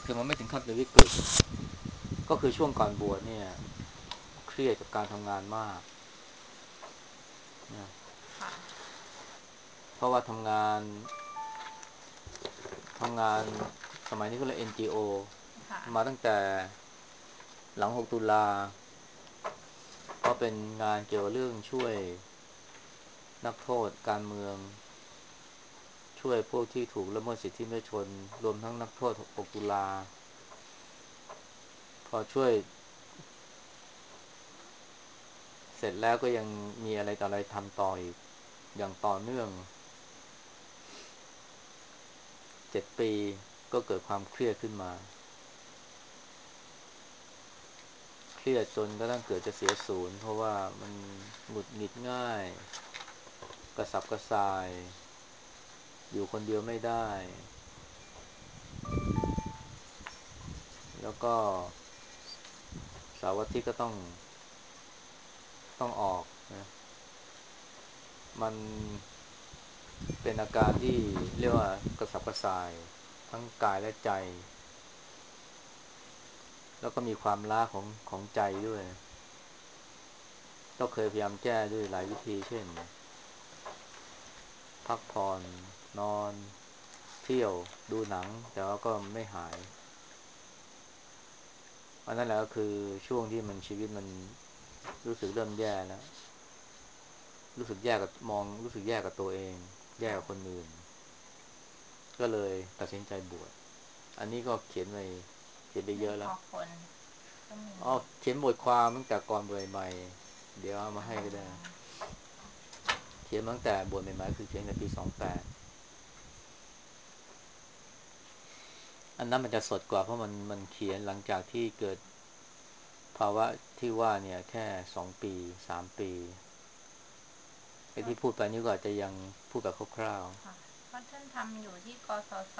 แต่มันไม่ถึงขั้นเป็นวิกฤตก็คือช่วงก่อนบวชเนี่ยเครียดกับการทำงานมากนะค่ะเพราะว่าทำงานสมัยนี้ก็เลย NGO ค่ะมาตั้งแต่หลัง6ตุลาก็เป็นงานเกี่ยวกับเรื่องช่วยนักโทษการเมืองช่วยพวกที่ถูกละเมิดสิทธิมนุษยชนรวมทั้งนักโทษ6ตุลาพอช่วยเสร็จแล้วก็ยังมีอะไรต่ออะไรทำต่ออีกอย่างต่อเนื่อง7 ปีก็เกิดความเครียดขึ้นมาเครียดจนกระทั่งเกิดจะเสียศูนย์เพราะว่ามันหงุดหงิดง่ายกระสับกระส่ายอยู่คนเดียวไม่ได้แล้วก็เสาร์อาทิตย์ก็ต้องออกนะมันเป็นอาการที่เรียกว่ากระสับกระส่ายทั้งกายและใจแล้วก็มีความล้าของใจด้วยก็เคยพยายามแก้ด้วยหลายวิธีเช่นพักผ่อนนอนเที่ยวดูหนังแต่ว่าก็ไม่หายอันนั้นแหละก็คือช่วงที่มันชีวิตมันรู้สึกเริ่มแย่แล้วรู้สึกแย่กับมองรู้สึกแย่กับตัวเองแย่ค่ะกับคนอื่นก็เลยตัดสินใจบวชอันนี้ก็เขียนไปเยไม่อะแล้วพอคนก็มีอ๋อเขียนบทความตั้งแต่ก่อนบวชใหม่เดี๋ยวเอามาอ๋ให้ก็ได้อเขียนมาตั้งแต่บวชใหม่ๆคือเขียนในปี28อันนั้นมันจะสดกว่าเพราะมันเขียนหลังจากที่เกิดภาวะที่ว่าเนี่ยแค่2 ปี3 ปีไอ้เพราะที่พูดไปนี่ก็อาจจะยังพูดแบบคร่าวค่ะเพราะท่านทำอยู่ที่กสศ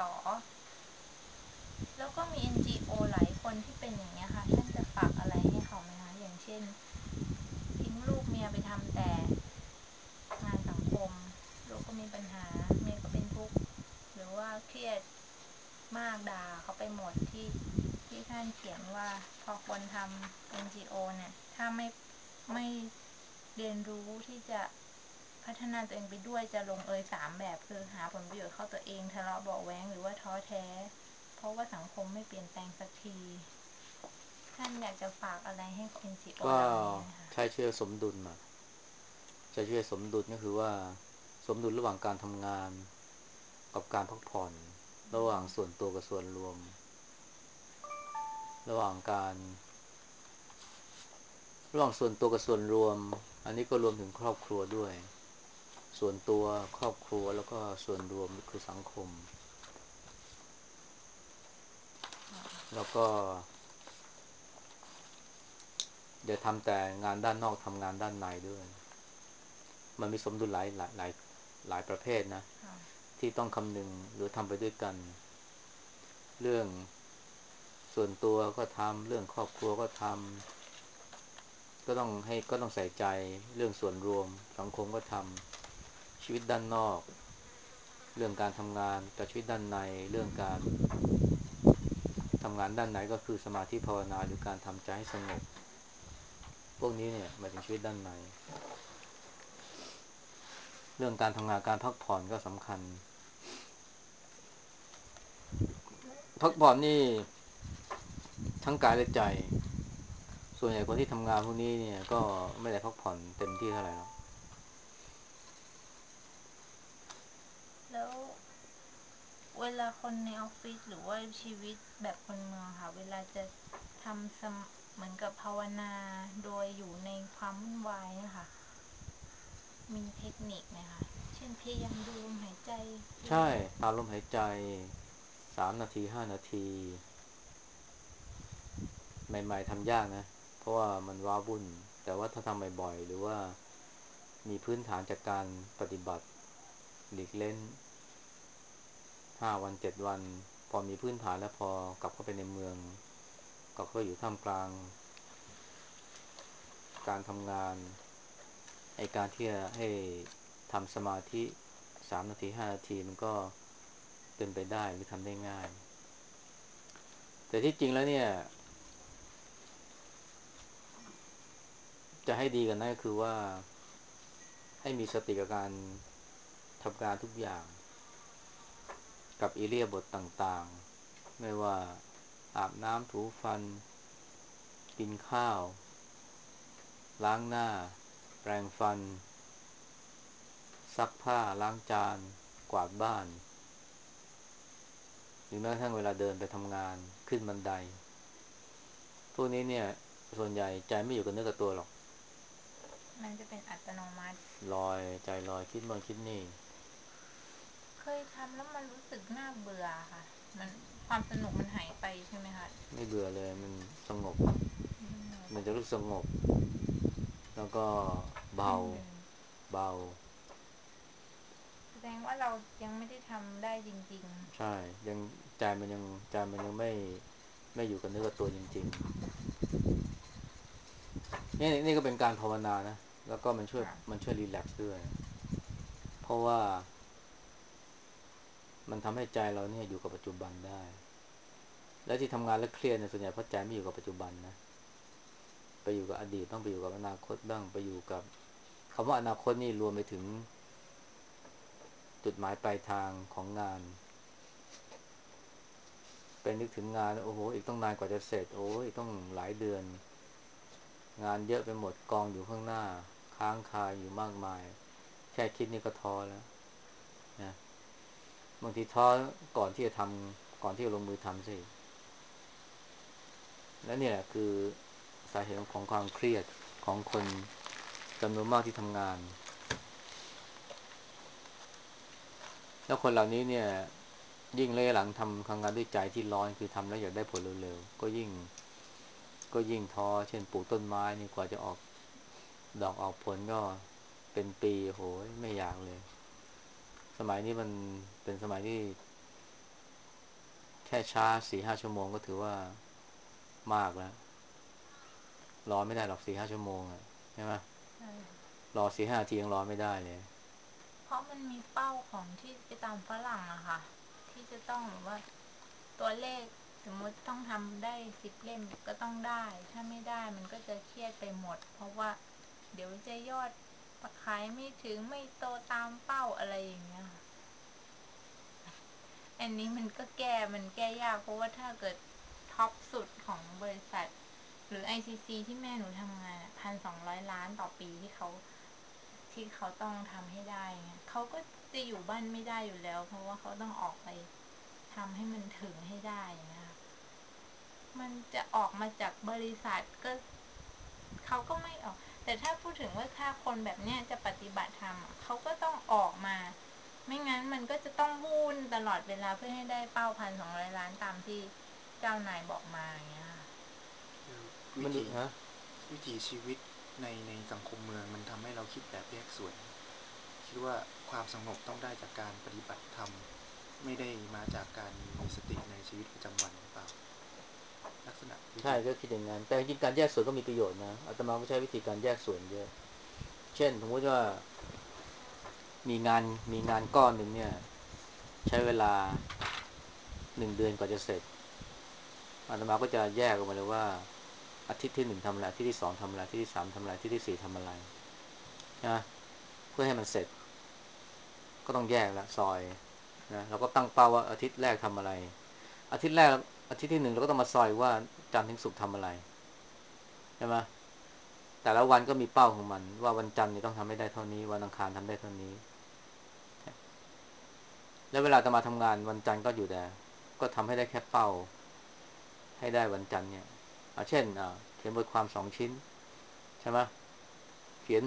แล้วก็มี NGO หลายคนที่เป็นอย่างเงี้ยค่ะท่านจะฝากอะไรให้เขาไหมคะอย่างเช่นทิ้งลูกเมียไปทำแต่งานสังคมลูกก็มีปัญหาเมียก็เป็นทุกข์หรือว่าเครียดมากด่าเขาไปหมดที่ท่านเขียนว่าพอคนทำ NGO เนี่ยถ้าไม่เรียนรู้ที่จะพัฒนาตัวเองไปด้วยจะลงเอย3 แบบคือหาผลประโยชน์เข้าตัวเองทะเลาะเบาะแว้งหรือว่าท้อแท้เพราะว่าสังคมไม่เปลี่ยนแปลงสักทีท่านอยากจะฝากอะไรให้ NGO ๆก็เหล่านี้ไหมคะใช้ชื่อสมดุลมาใช้ชื่อสมดุลก็คือว่าสมดุลระหว่างการทำงานกับการพักผ่อนระหว่างส่วนตัวกับส่วนรวมระหว่างการระหว่างส่วนตัวกับส่วนรวมอันนี้ก็รวมถึงครอบครัวด้วยส่วนตัวครอบครัวแล้วก็ส่วนรวมคือสังคมแล้วก็อย่าทำแต่งานด้านนอกทำงานด้านในด้วยมันมีสมดุลหลายประเภทนะค่ะที่ต้องคำนึงหรือทำไปด้วยกันเรื่องส่วนตัวก็ทำเรื่องครอบครัวก็ทำก็ต้องใส่ใจเรื่องส่วนรวมสังคมก็ทำชีวิตด้านนอกเรื่องการทำงานกับชีวิตด้านในเรื่องการทำงานด้านไหนก็คือสมาธิภาวนาหรือการทำใจให้สงบพวกนี้เนี่ยหมายถึงชีวิตด้านในเรื่องการทำงานการพักผ่อนก็สำคัญพักผ่อนนี่ทั้งกายและใจส่วนใหญ่คนที่ทำงานพวกนี้เนี่ยก็ไม่ได้พักผ่อนเต็มที่เท่าไหร่หรอกแล้วเวลาคนในออฟฟิศหรือว่าชีวิตแบบคนเมืองค่ะเวลาจะทำเหมือนกับภาวนาโดยอยู่ในความวุ่นวายเนี่ยค่ะมีเทคนิคไหมคะเช่นพยายามดูลมหายใจดูใช่ตามลมหายใจ3 นาที5 นาทีใหม่ๆทำยากนะเพราะว่ามันว้าวุ่นแต่ว่าถ้าทำบ่อยๆหรือว่ามีพื้นฐานจากการปฏิบัติหลีกเล่น5 วัน 7 วันพอมีพื้นฐานแล้วพอกลับเข้าไปในเมืองก็เข้าอยู่ท่ามกลางการทำงานไอการที่จะให้ทำสมาธิ3 นาที 5 นาทีมันก็เป็นไปได้หรือทำได้ง่ายแต่ที่จริงแล้วเนี่ยจะให้ดีกันนั่นก็คือว่าให้มีสติกับการทำงานทุกอย่างกับอิเลียาบถต่างๆไม่ว่าอาบน้ำถูฟันกินข้าวล้างหน้าแปรงฟันซักผ้าล้างจานกวาดบ้านหรือแม้กระทั่งเวลาเดินไปทำงานขึ้นบันไดพวกนี้เนี่ยส่วนใหญ่ใจไม่อยู่กับเนื้อกับตัวหรอกมันจะเป็นอัตโนมัติลอยใจลอยคิดโน่นคิดนี่เคยทำแล้วมันรู้สึกน่าเบื่อค่ะมันความสนุกมันหายไปใช่ไหมคะไม่เบื่อเลยมันสงบสนุกมันจะรู้สึกสงบแล้วก็เบายิ่งเดินเบาแสดงว่าเรายังไม่ได้ทำได้จริงใช่ยังใจมันยังไม่อยู่กับเนื้อกับตัวจริงๆนี่ก็เป็นการภาวนานะแล้วก็มันช่วยๆค่ะมันช่วยรีแลกซ์ด้วยเพราะว่ามันทำให้ใจเราเนี่ยอยู่กับปัจจุบันได้และที่ทำงานแล้วเครียดเนี่ยส่วนใหญ่เพราะใจไม่อยู่กับปัจจุบันนะไปอยู่กับอดีตต้องไปอยู่กับอนาคตบ้างไปอยู่กับคำว่าอนาคตนี่รวมไปถึงจุดหมายปลายทางของงานเป็นนึกถึงงานโอ้โหอีกต้องนานกว่าจะเสร็จโอ้ยต้องหลายเดือนงานเยอะไปหมดกองอยู่ข้างหน้าค้างคาอยู่มากมายแค่คิดนี่ก็ท้อแล้วนะบางทีท้อก่อนที่จะทำก่อนที่จะลงมือทำสิและเนี่ยแหละคือสาเหตุของความเครียดของคนจำนวนมากที่ทำงานแล้วคนเหล่านี้เนี่ยยิ่งระยะหลังทำงานด้วยใจที่ร้อนคือทำแล้วอยากได้ผลเร็วๆก็ยิ่งท้อเช่นปลูกต้นไม้นี่กว่าจะออกดอกออกผลก็เป็นปีโหยไม่อยากเลยสมัยนี้มันเป็นสมัยที่แค่ช้า4-5 ชั่วโมงก็ถือว่ามากแล้วรอไม่ได้หรอก4-5 ชั่วโมงอะใช่ไหมใช่รอ4-5 นาทียังรอไม่ได้เลยเพราะมันมีเป้าของที่ไปตามฝรั่งอะค่ะที่จะต้องแบบว่าตัวเลขสมมติต้องทำได้10 เล่มก็ต้องได้ถ้าไม่ได้มันก็จะเครียดไปหมดเพราะว่าเดี๋ยวจะยอดขายไม่ถึงไม่โตตามเป้าอะไรอย่างเงี้ยค่ะอันนี้มันแก้ยากเพราะว่าถ้าเกิดท็อปสุดของบริษัทหรือ ICC ที่แม่หนูทำงาน1,200 ล้านต่อปีที่เขาต้องทำให้ได้เงี้ยเขาก็จะอยู่บ้านไม่ได้อยู่แล้วเพราะว่าเขาต้องออกไปทำให้มันถึงให้ได้อย่างเงี้ยมันจะออกมาจากบริษัทก็เขาก็ไม่ออกแต่ถ้าพูดถึงว่าถ้าคนแบบเนี้ยจะปฏิบัติธรรมเขาก็ต้องออกมาไม่งั้นมันก็จะต้องวุ่นตลอดเวลาเพื่อให้ได้เป้า1,200 ล้านตามที่เจ้านายบอกมาอย่างเงี้ยค่ะคือวิถีมันดูฮะวิถีชีวิตในสังคมเมืองมันทำให้เราคิดแบบแยกส่วนคิดว่าความสงบต้องได้จากการปฏิบัติธรรมไม่ได้มาจากการมีสติในชีวิตประจำวันหรือเปล่าลักษณะวิใช่ธีก็คิดอย่างนั้นแต่จริงๆการแยกส่วนก็มีประโยชน์นะอาตมาก็ใช้วิธีการแยกส่วนเยอะเช่นสมมติว่ามีงานมีงานก้อนหนึ่งเนี่ยใช้เวลา1 เดือนกว่าจะเสร็จอาตมาก็จะแยกออกมาเลยว่าอาทิตย์ที่1ทำอะไรอาทิตย์ที่2ทำอะไรอาทิตย์ที่3ทำอะไรอาทิตย์ที่4ทำอะไรนะเพื่อให้มันเสร็จก็ต้องแยกละซอยนะเราก็ตั้งเป้าว่าอาทิตย์แรกทำอะไรอาทิตย์แรกอาทิตย์ที่1เราก็ต้องมาซอยว่าจันทร์ถึงศุกร์ทำอะไรใช่ไหมแต่ละวันก็มีเป้าของมันว่าวันจันทร์นี่ต้องทำให้ได้เท่านี้วันอังคารทำได้เท่านี้แล้วเวลาจะมาทำงานวันจันทร์ก็อยู่แต่ก็ทำให้ได้แค่เป้าให้ได้วันจันทร์เนี่ยเช่นเขียนบทความ2 ชิ้นใช่ไหมเขียน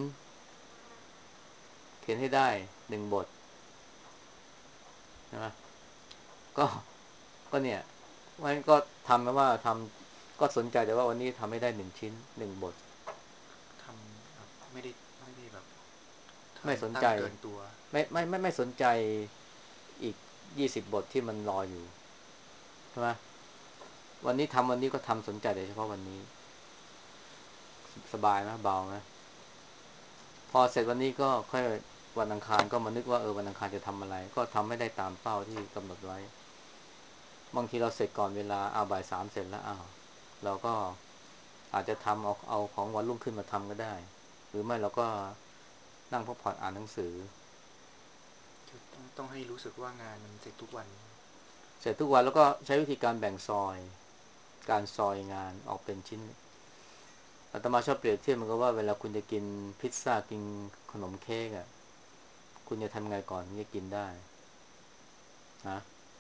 เขียนให้ได้1 บทใช่ไหมก็ก็เนี่ยมันก็ทำนะว่าทำก็สนใจแต่ว่าวันนี้ทำให้ได้1 ชิ้น1 บททำแบบไม่ได้แบบไม่สนทำตั้ใจงเกินตัวไม่สนใจอีก20 บทที่มันรออยู่ใช่ไหมวันนี้ทำวันนี้ก็ทำสนใจแต่เฉพาะวันนี้สบายไหมเบาไหมพอเสร็จวันนี้ก็ค่อยวันอังคารก็มานึกว่าวันอังคารจะทำอะไรก็ทำไม่ได้ตามเป้าที่กำหนดไว้บางทีเราเสร็จก่อนเวลาบ่ายสามเสร็จแล้วเราก็อาจจะทำเอาของวันรุ่งขึ้นมาทำก็ได้หรือไม่เราก็นั่งพักผ่อนอ่านหนังสือคือต้องให้รู้สึกว่างานมันเสร็จทุกวันเสร็จทุกวันแล้วก็ใช้วิธีการแบ่งซอยการซอยงานออกเป็นชิ้นอาตมาชอบเปรียบเทียบมันก็ว่าเวลาคุณจะกินพิซซ่ากินขนมเค้กคุณจะทำไงก่อนถึงจะกินได้นะ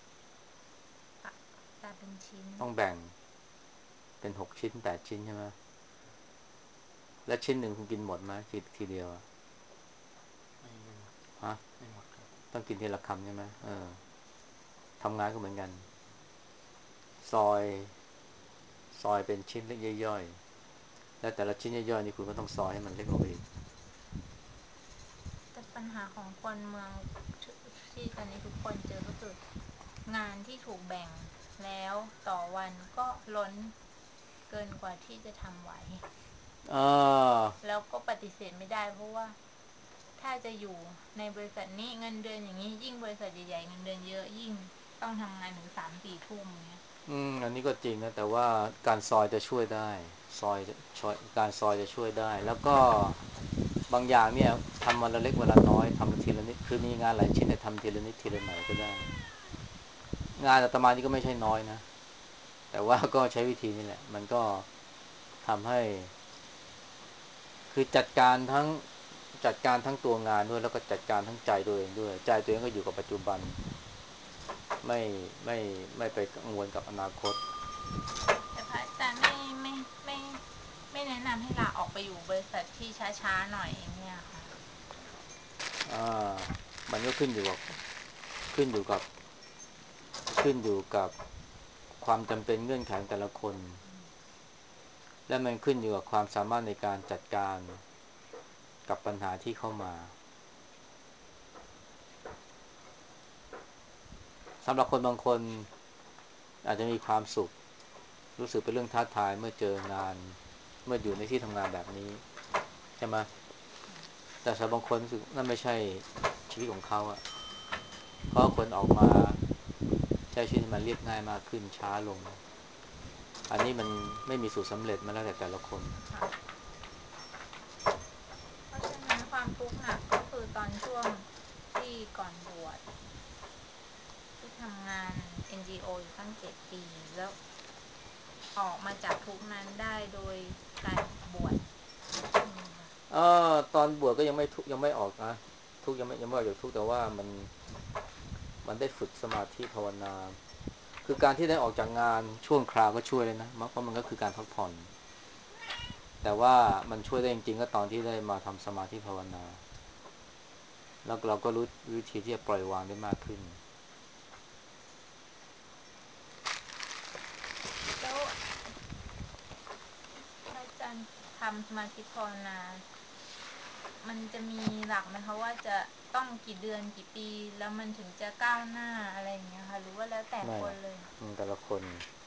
ตัดเป็นชิ้นต้องแบ่งเป็น6 ชิ้น8 ชิ้นใช่ไหมและชิ้นหนึ่งคุณกินหมดไหมทีเดียวไม่หมดฮะไม่หมดครับต้องกินทีละคำใช่ไหมทำงานก็เหมือนกันซอยเป็นชิ้นเล็กย่อยๆและแต่ละชิ้นย่อยๆนี่คุณก็ต้องซอยให้มันเล็กลงไปอีกแต่ปัญหาของคนเมืองที่ตอนนี้ทุกคนเจอก็คืองานที่ถูกแบ่งแล้วต่อวันก็ล้นเกินกว่าที่จะทำไหวอ่าแล้วก็ปฏิเสธไม่ได้เพราะว่าถ้าจะอยู่ในบริษัทนี้เงินเดือนอย่างนี้ยิ่งบริษัทใหญ่ๆเงินเดือนเยอะยิ่งต้องทำงานถึง3-4 ทุ่มเนี้ยอันนี้ก็จริงนะแต่ว่าการซอยจะช่วยได้การซอยจะช่วยได้แล้วก็บางอย่างเนี่ยทำวันละเล็กวันละน้อยทำทีละนิดคือมีงานหลายชิ้นเนี่ยทำทีละนิดทีละหน่อยก็ได้งานอาตมานี่ก็ไม่ใช่น้อยนะแต่ว่าก็ใช้วิธีนี้แหละมันก็ทำให้คือจัดการทั้งตัวงานด้วยแล้วก็จัดการทั้งใจตัวเองด้วยใจตัวเองก็อยู่กับปัจจุบันไม่ไม่ไม่ไปกังวลกับอนาคตแต่พระอาจารย์ไม่ไม่แนะนำให้ลาออกไปอยู่บริษัทที่ช้าๆหน่อยเนี่ยค่ะอ่ามันก็ขึ้นอยู่กับขึ้นอยู่กับความจำเป็นเงื่อนไขของแต่ละคนและมันขึ้นอยู่กับความสามารถในการจัดการกับปัญหาที่เข้ามาสำหรับคนบางคนอาจจะมีความสุขรู้สึกเป็นเรื่องท้าทายเมื่อเจองานเมื่ออยู่ในที่ทำงานแบบนี้ใช่ไหมแต่สำหรับบางคนรู้สึกนั่นไม่ใช่ชีวิตของเขาเพราะคนออกมาใช้ชีวิตมันเรียบง่ายมากขึ้นช้าลงอันนี้มันไม่มีสูตรสำเร็จมาแล้วแต่ละคนเพราะฉะนั้นความทุกข์หนักก็คือตอนช่วงที่ก่อนบวชที่ทำงาน NGO อยู่ตั้ง7 ปีแล้วออกมาจากทุกข์นั้นได้โดยการบวชตอนบวชก็ยังไม่ทุกข์ยังไม่ออกนะทุกข์ยังไม่ออกจากทุกข์แต่ว่ามันได้ฝึกสมาธิภาวนาคือการที่ได้ออกจากงานช่วงคราวก็ช่วยเลยนะเพราะมันก็คือการพักผ่อนแต่ว่ามันช่วยได้จริงๆก็ตอนที่ได้มาทำสมาธิภาวนาแล้วเราก็รู้วิธีที่จะปล่อยวางได้มากขึ้นแล้วพระอาจารย์ทำสมาธิภาวนามันจะมีหลักไหมคะว่าจะต้องกี่เดือนกี่ปีแล้วมันถึงจะก้าวหน้าอะไรอย่างเงี้ยค่ะหรือว่าแล้วแต่ไม่หรอกคนเลยแต่ละคน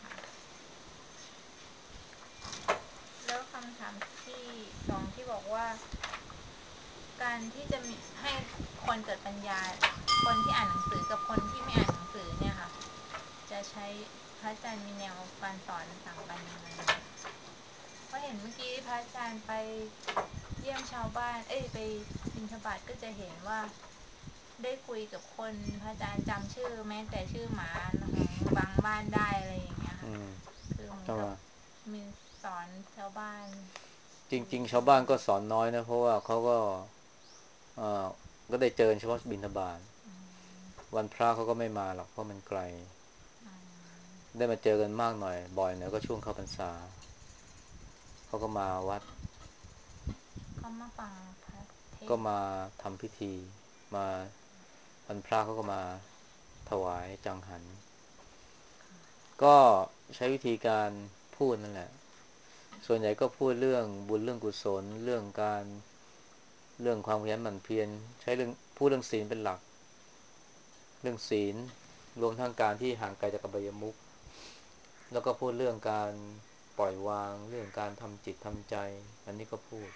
แล้วคำถามที่2ที่บอกว่าการที่จะมีให้คนเกิดปัญญาคนที่อ่านหนังสือกับคนที่ไม่อ่านหนังสือเนี่ยค่ะจะใช้พระอาจารย์มีแนวการสอนต่างกันยังไงเพราะเห็นเมื่อกี้พระอาจารย์ไปเยี่ยมชาวบ้านไปบิณฑบาตก็จะเห็นว่าได้คุยกับคนพระอาจารย์จำชื่อแม้แต่ชื่อหมาของบางบ้านได้อะไรอย่างเงี้ยค่ะคือเหมือนใช่ไหมกับมีสอนชาวบ้านจริงๆชาวบ้านก็สอนน้อยนะเพราะว่าเขาก็เอ่อก็ได้เจอเฉพาะบิณฑบาตวันพระเขาก็ไม่มาหรอกเพราะมันไกลได้มาเจอกันมากหน่อยบ่อยหน่อยก็ช่วงเข้าพรรษาเขาก็มาวัดเขามาฟังพระเทศน์ก็มาทำพิธีมาวันพระเขาก็มาถวายจังหันก็ใช้วิธีการพูดนั่นแหละส่วนใหญ่ก็พูดเรื่องบุญเรื่องกุศลเรื่องความขยันหมั่นเพียรใช้พูดเรื่องศีลเป็นหลักเรื่องศีลรวมทั้งการที่ห่างไกลจากอบายมุขแล้วก็พูดเรื่องการปล่อยวางเรื่องการทำจิตทำใจอันนี้ก็พูด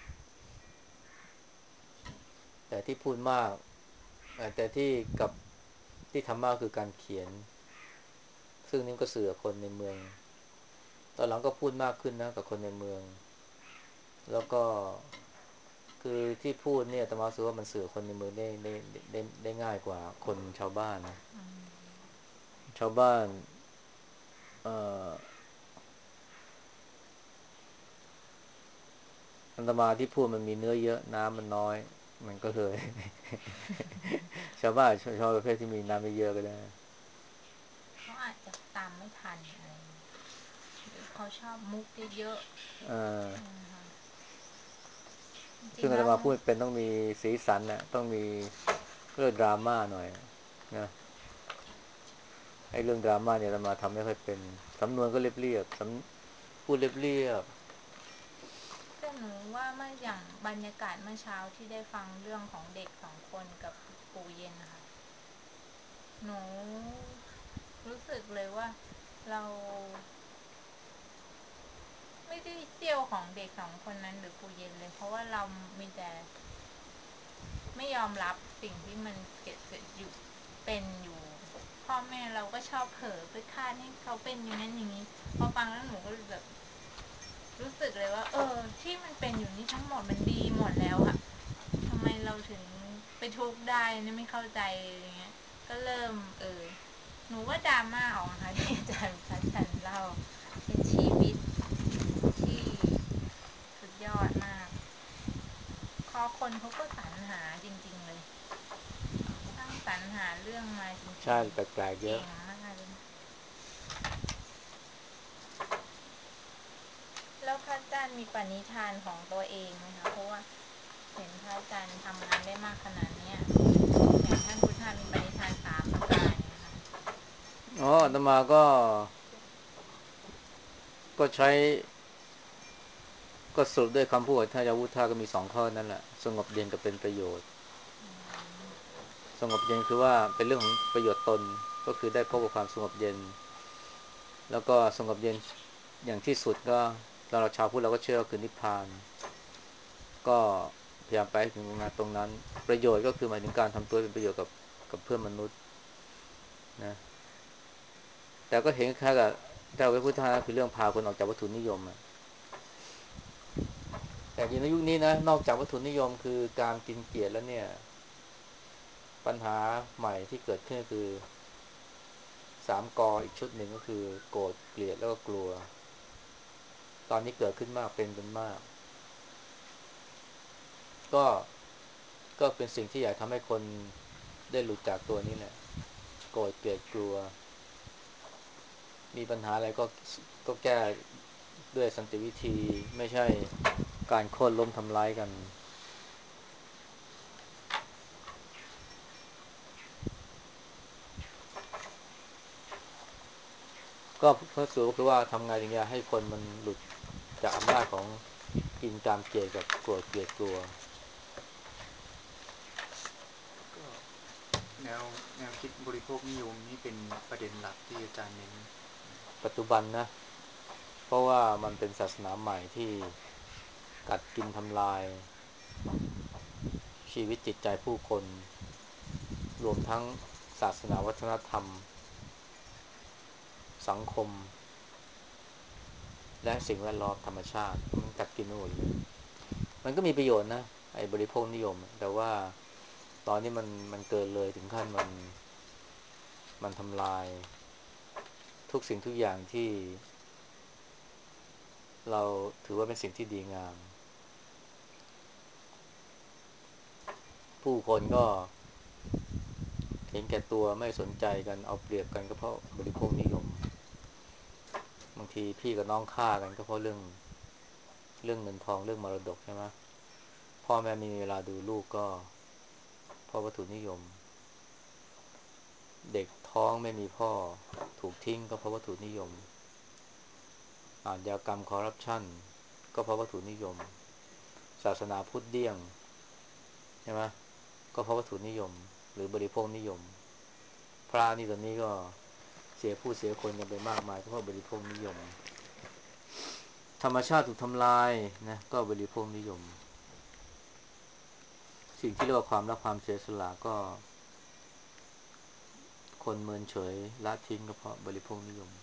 แต่ที่พูดมากแต่ที่กับที่ทำมากคือการเขียนซึ่งนี่ก็สื่อกับคนในเมืองตอนหลังก็พูดมากขึ้นนะกับคนในเมืองแล้วก็คือที่พูดเนี่ยอาตมารู้สึกว่ามันสื่อคนในเมืองได้ง่ายกว่าคนชาวบ้านนะอืมชาวบ้านเอ่ออาตมาที่พูดมันมีเนื้อเยอะน้ำมันน้อยมันก็เลยชาวบ้านชอบประเภทที่มีน้ำไม่เยอะก็ได้เขาอาจจะตามไม่ทันอะไรอย่างเงี้ยหรือเขาชอบมุกเยอะเออๆนะคะจริซึ่งอางๆแล้วตมาพูดเป็นต้องมีสีสันนะต้องมีเรื่องดราม่าหน่อยนะไอ้เรื่องดราม่าเนี่ยอาตมาทำไม่ค่อยเป็นสำนวนก็เรียบๆพูดเรียบแต่หนูว่าเมื่ออย่างบรรยากาศเมื่อเช้าที่ได้ฟังเรื่องของเด็ก2 คนกับปู่เย็นนะคะหนูรู้สึกเลยว่าเราไม่ได้เซี่ยวของเด็ก2 คนนั้นหรือปู่เย็นเลยเพราะว่าเรามีแต่ ไม่ยอมรับสิ่งที่มันเกิดอยู่เป็นอยู่พ่อแม่เราก็ชอบเผลอไปคาดให้เขาเป็นอย่างนั้นอย่างนี้พอฟังแล้วหนูก็แบบรู้สึกเลยว่าที่มันเป็นอยู่นี่ทั้งหมดมันดีหมดแล้วอะทำไมเราถึงไปทุกข์ได้นี่ไม่เข้าใจอย่างเงี้ยก็เริ่มหนูว่าดราม่าออกนะคะที่อาจารย์พัชชันเล่าเป็นชีวิตที่สุดยอดมากคอคนเขาก็สรรหาจริงๆเลย ช่างสรรหาเรื่องมาจๆริใช่งแปลกๆๆเยอะเก่งมากเลย แล้วพระอาจารย์มีปณิธานของตัวเองไหมคะ เพราะว่าเห็นพระอาจารย์ทำงานได้มากขนาดเนี้ยอย่างท่านพุทธามีปณิธาน3 ประการเนี่ยค่ะอ๋ออาตมาก็ใช้ก็สรุปด้วยคำพูดท่านอาวุธาก็มี2 ข้อนั่นแหละสงบเย็นกับเป็นประโยชน์สงบเย็นคือว่าเป็นเรื่องของประโยชน์ตนก็คือได้พบกับความสงบเย็นแล้วก็สงบเย็นอย่างที่สุดก็สำหรับชาวพุทธเราก็เชื่อว่าคือนิพพานก็พยายามไปถึงตรงนั้นประโยชน์ก็คือหมายถึงการทำตัวเป็นประโยชน์กับเพื่อนมนุษย์นะแต่ก็เห็นแค่กับแต่พระพุทธาคือเรื่องพาคนออกจากวัตถุนิยมอะแต่ในยุคนี้นะนอกจากวัตถุนิยมคือการกินเกียรติแล้วเนี่ยปัญหาใหม่ที่เกิดขึ้นคือ3 กออีกชุดหนึ่งก็คือโกรธเกลียดแล้วก็กลัวตอนนี้เกิดขึ้นมากเป็นกันมากก็ก็เป็นสิ่งที่อยากทำให้คนได้หลุดจากตัวนี้แหละโกรธเกลียดกลัวมีปัญหาอะไรก็แก้ด้วยสันติวิธีไม่ใช่การโค่นล้มทำร้ายกันก็เพื่อสูคือว่าทำไงถึงจะให้คนมันหลุดจากอำนาจของกินกามเกลียดกับโกรธเกลียดกลัวก็แนวคิดบริโภคนิยมนี่เป็นประเด็นหลักที่อาจารย์เน้นปัจจุบันนะเพราะว่ามันเป็นศาสนาใหม่ที่กัดกินทำลายชีวิตจิตใจผู้คนรวมทั้งศาสนาวัฒนธรรมสังคมและสิ่งแวดล้อมธรรมชาติมันกัดกินไปหมดเลยมันก็มีประโยชน์นะไอ้บริโภคนิยมแต่ว่าตอนนี้มันเกินเลยถึงขั้นมันทำลายทุกสิ่งทุกอย่างที่เราถือว่าเป็นสิ่งที่ดีงามผู้คนก็เห็นแก่ตัวไม่สนใจกันเอาเปรียบกันก็เพราะบริโภคนิยมบางทีพี่กับน้องฆ่ากันก็เพราะเรื่องเงินทองเรื่องมรดกใช่ไหมพ่อแม่ไม่มีเวลาดูลูกก็เพราะวัตถุนิยมเด็กท้องไม่มีพ่อถูกทิ้งก็เพราะวัตถุนิยมอาชญากรรมคอร์รัปชันก็เพราะวัตถุนิยมศาสนาพุทธเดี้ยงใช่ไหมก็เพราะวัตถุนิยมหรือบริโภคนิยมพระนี่ตอนนี้ก็เสียผู้เสียคนกันไปมากมายก็เพราะบริโภคนิยมธรรมชาติถูกทำลายนะก็บริโภคนิยมสิ่งที่เรียกว่าความรักความเสียสละก็คนเมินเฉยละทิ้งก็เพราะบริโภคนิยม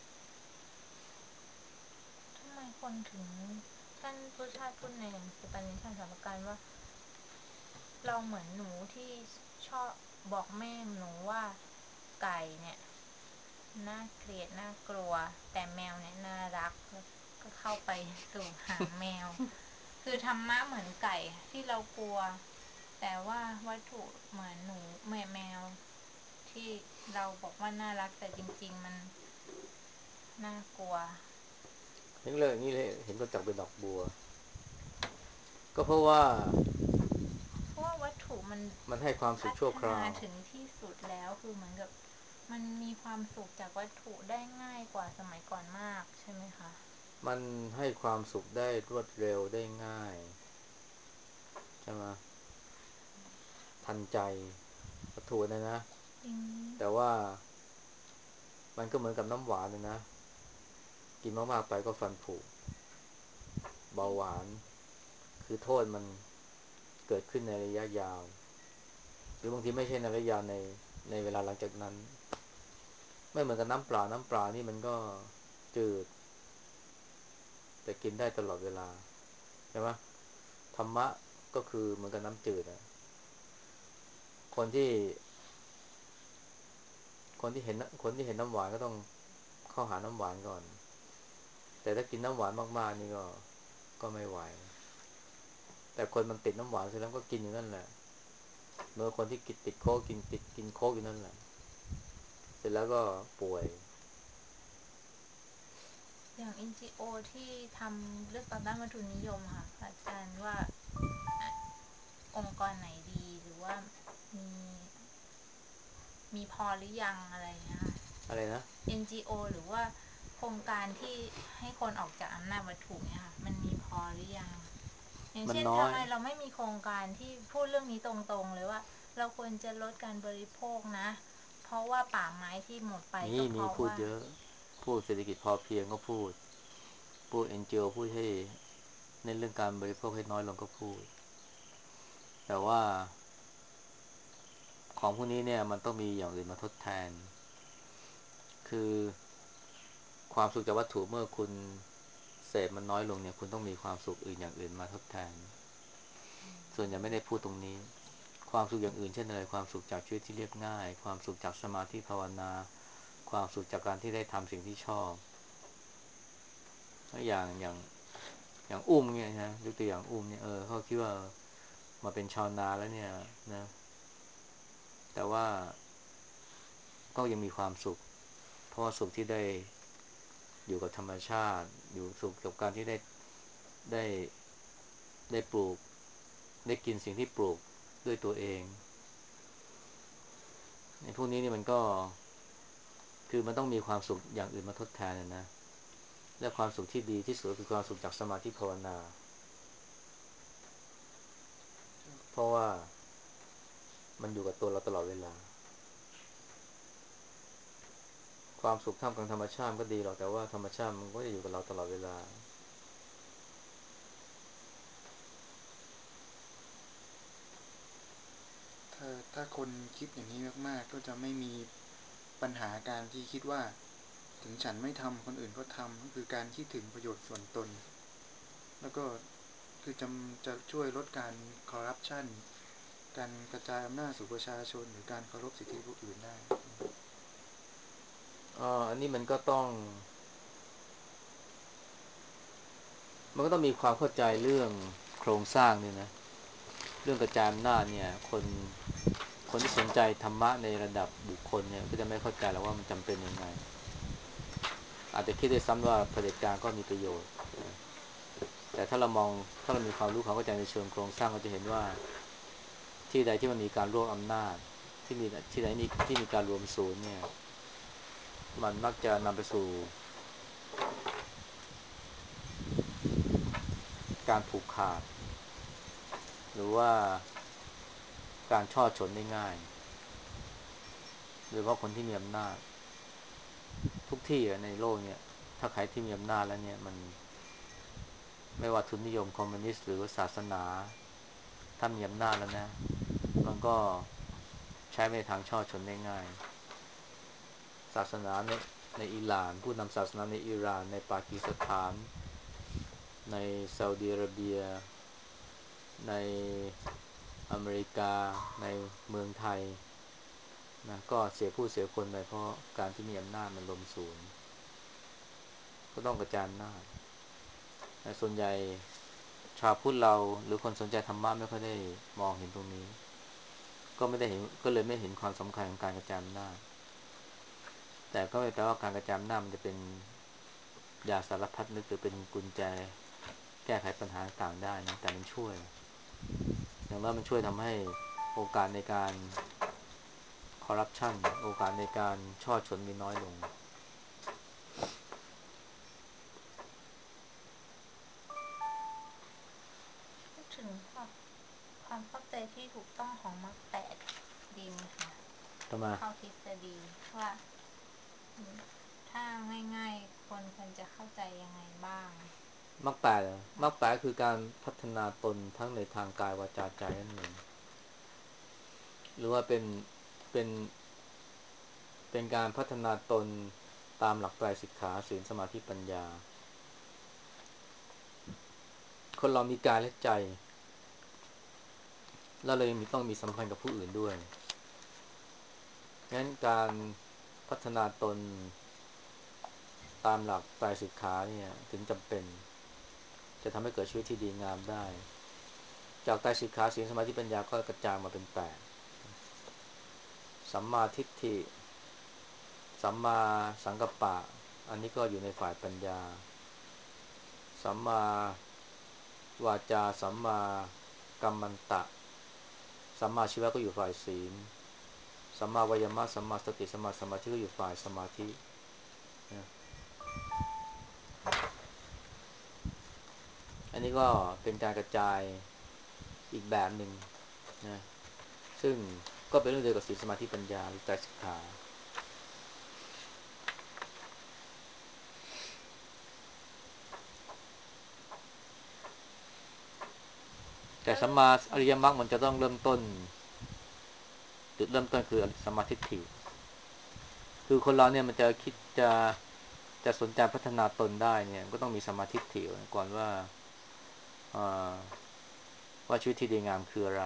ทำไมคนถึงท่านพุทธทาสพูดในหนังสือปณิธานสามประการว่าเราเหมือนหนูที่ชอบบอกแม่หนูว่าไก่เนี่ยน่าเกลียดน่ากลัวแต่แมวเนี่ยน่ารักก็เข้าไปสู่หางแมวคือธรรมะเหมือนไก่ที่เรากลัวแต่ว่าวัตถุเหมือนหนูแมวที่เราบอกว่าน่ารักแต่จริงๆมันน่ากลัวเห็นเลยอย่างนี้เลยเห็นก็จักเป็นดอกบัวก็เพราะว่าเพราะว่าวัตถุมันให้ความสุพัขชั่วฒนาคราวถึงที่สุดแล้วคือเหมือนกับมันมีความสุขจากวัตถุได้ง่ายกว่าสมัยก่อนมากใช่ไหมคะมันให้ความสุขได้รวดเร็วได้ง่ายใช่ไหมทันใจวัตถุนะอย่างนี้แต่ว่ามันก็เหมือนกับน้ำหวานเลยนะกินมากๆไปก็ฟันผุเบาหวานคือโทษมันเกิดขึ้นในระยะยาวหรือบางทีไม่ใช่ในระยะยาวในเวลาหลังจากนั้นไม่เหมือนกับน้ำเปล่านี่มันก็จืดแต่กินได้ตลอดเวลาใช่ไหมธรรมะก็คือเหมือนกับน้ำจืดอะคนที่คนที่เห็นน้ำหวานก็ต้องเข้าหาน้ำหวานก่อนแต่ถ้ากินน้ำหวานมากๆนี่ก็ไม่ไหวแต่คนมันติดน้ำหวานเสร็จแล้วก็กินอยู่นั่นแหละเมื่อคนที่กินติดโค้กกินโค้กอยู่นั่นแหละเสร็จแล้วก็ป่วยอย่าง NGO ที่ทำเรื่องต่อต้านวัตถุนิยมค่ะอาจารย์ว่าองค์กรไหนดีหรือว่ามีมีพอหรือยังอะไรเงี้ยค่ะอะไรนะ NGO หรือว่าโครงการที่ให้คนออกจากอำนาจวัตถุเนี่ยค่ะมันมีพอหรือยังอย่างเช่นมันน้อยทำไมเราไม่มีโครงการที่พูดเรื่องนี้ตรงๆเลยว่าเราควรจะลดการบริโภคนะเพราะว่าป่าไม้ที่หมดไปก็เพมีราะว่าพูดเยอะพูดเศรษฐกิจพอเพียงก็พูด NGO พูดให้ในเรื่องการบริโภคให้น้อยลงก็พูดแต่ว่าของพวกนี้เนี่ยมันต้องมีอย่างอื่นมาทดแทนคือความสุขจากวัตถุเมื่อคุณเสพมันน้อยลงเนี่ยคุณต้องมีความสุขอื่นอย่างอื่นมาทดแทนส่วนใหญ่ไม่ได้พูดตรงนี้ความสุขอย่างอื่นเช่นอะไรความสุขจากชีวิตที่เรียบง่ายความสุขจากสมาธิภาวนาความสุขจากการที่ได้ทำสิ่งที่ชอบอย่างอุ้มเนี่ยนะยกตัวอย่างอุ้มเนี่ยเขาคิดว่ามาเป็นชาวนาแล้วเนี่ยนะแต่ว่าก็ยังมีความสุขเพราะว่าสุขที่ได้อยู่กับธรรมชาติอยู่สุขกับการที่ได้ได้ปลูกได้กินสิ่งที่ปลูกด้วยตัวเองในพวกนี้นี่มันก็คือมันต้องมีความสุขอย่างอื่นมาทดแทนนะและความสุขที่ดีที่สุดคือความสุขจากสมาธิภาวนาเพราะว่ามันอยู่กับตัวเราตลอดเวลาความสุขท่ามกลางธรรมชาติก็ดีหรอกแต่ว่าธรรมชาติมันก็จะอยู่กับเราตลอดเวลาถ้าคนคิดอย่างนี้มากๆก็จะไม่มีปัญหาการที่คิดว่าถึงฉันไม่ทำคนอื่นก็ทำก็คือการคิดถึงประโยชน์ส่วนตนแล้วก็คือจะช่วยลดการคอร์รัปชันการกระจายอำนาจสู่ประชาชนหรือการเคารพสิทธิผู้อื่นได้อันนี้มันก็ต้องมีความเข้าใจเรื่องโครงสร้างเนี่ยนะเรื่องกระจายอำนาจเนี่ยคนที่สนใจธรรมะในระดับบุคคลเนี่ยก็จะไม่เข้าใจแล้วว่ามันจำเป็นยังไงอาจจะคิดได้ซ้ำว่าเผด็จการก็มีประโยชน์แต่ถ้าเรามีความรู้ความเข้าใจในเชิงโครงสร้างก็จะเห็นว่าที่ใดที่มันมีการรวบอำนาจที่ใดที่มีการรวมศูนย์เนี่ยมันมักจะนำไปสู่การผูกขาดหรือว่าการช่อฉนได้ง่ายโดยเฉพาะคนที่มีอำนาจทุกที่ในโลกเนี่ยถ้าใครที่มีอำนาจแล้วเนี่ยมันไม่ว่าทุนนิยมคอมมิวนิสต์หรือศาสนาถ้ามีอำนาจแล้วนะมันก็ใช้ไปทางช่อฉนได้ง่ายศาสนาในอิหร่านผู้นำศาสนาในอิหร่านในปากีสถานในซาอุดิอาระเบียในอเมริกาในเมืองไทยนะก็เสียผู้เสียคนไปเพราะการที่มีอำนาจมันล้มศูนย์ก็ต้องกระจายอำนาจแต่ส่วนใหญ่ชาวพุทธเราหรือคนสนใจธรรมะไม่ค่อยได้มองเห็นตรงนี้ก็ไม่ได้เห็นก็เลยไม่เห็นความสำคัญของการกระจายอำนาจแต่ก็ไม่แปลว่าการกระจายอำนาจมันจะเป็นยาสารพัดนึกหรือเป็นกุญแจแก้ไขปัญหาต่างได้นะแต่มันช่วยอย่างน้อยมันช่วยทำให้โอกาสในการคอร์รัปชันโอกาสในการช่อฉนมีน้อยลงพูดถึงความเข้าใจที่ถูกต้องของมรรคแปดดีไหมคะทำไมเข้าทฤษฎีว่าถ้าง่ายๆคนควรจะเข้าใจยังไงบ้างมรรคแปดมรรคแปดคือการพัฒนาตนทั้งในทางกายวาจาใจนั่นเองหรือว่าเป็นเป็นการพัฒนาตนตามหลักไตรสิกขาศีลสมาธิปัญญาคนเรามีกายและใจแล้วเลยต้องมีสัมพันธ์กับผู้อื่นด้วยงั้นการพัฒนาตนตามหลักไตรสิกขาเนี่ยถึงจำเป็นจะทำให้เกิดชีวิตที่ดีงามได้จากไตรสิกขาศีลสมาธิปัญญาก็กระจายมาเป็นแปดสัมมาทิฏฐิสัมมาสังกัปปะอันนี้ก็อยู่ในฝ่ายปัญญาสัมมาวาจาสัมมากัมมันตะสัมมาชีวะก็อยู่ฝ่ายศีลสัมมาวายามะสัมมาสติสัมมาสมาธิก็อยู่ฝ่ายสมาธินะอันนี้ก็เป็นการกระจายอีกแบบหนึ่งนะซึ่งก็เป็นเรื่องเดียวกับศีลสมาธิปัญญาหรือไตรสิกขาแต่แล้วสัมมาอริยมรรคมันจะต้องเริ่มต้นจุดเริ่มต้นคือสัมมาทิฏฐิคือคนเราเนี่ยมันจะคิดจะสนใจพัฒนาตนได้เนี่ยก็ต้องมีสัมมาทิฏฐิก่อนว่าอ่าว่าชีวิตที่ดีงามคืออะไร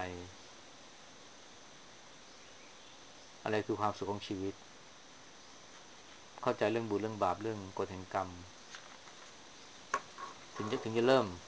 อะไรคือความสุขของชีวิตเข้าใจเรื่องบุญเรื่องบาปเรื่องกฎแห่งกรรมถึงจะ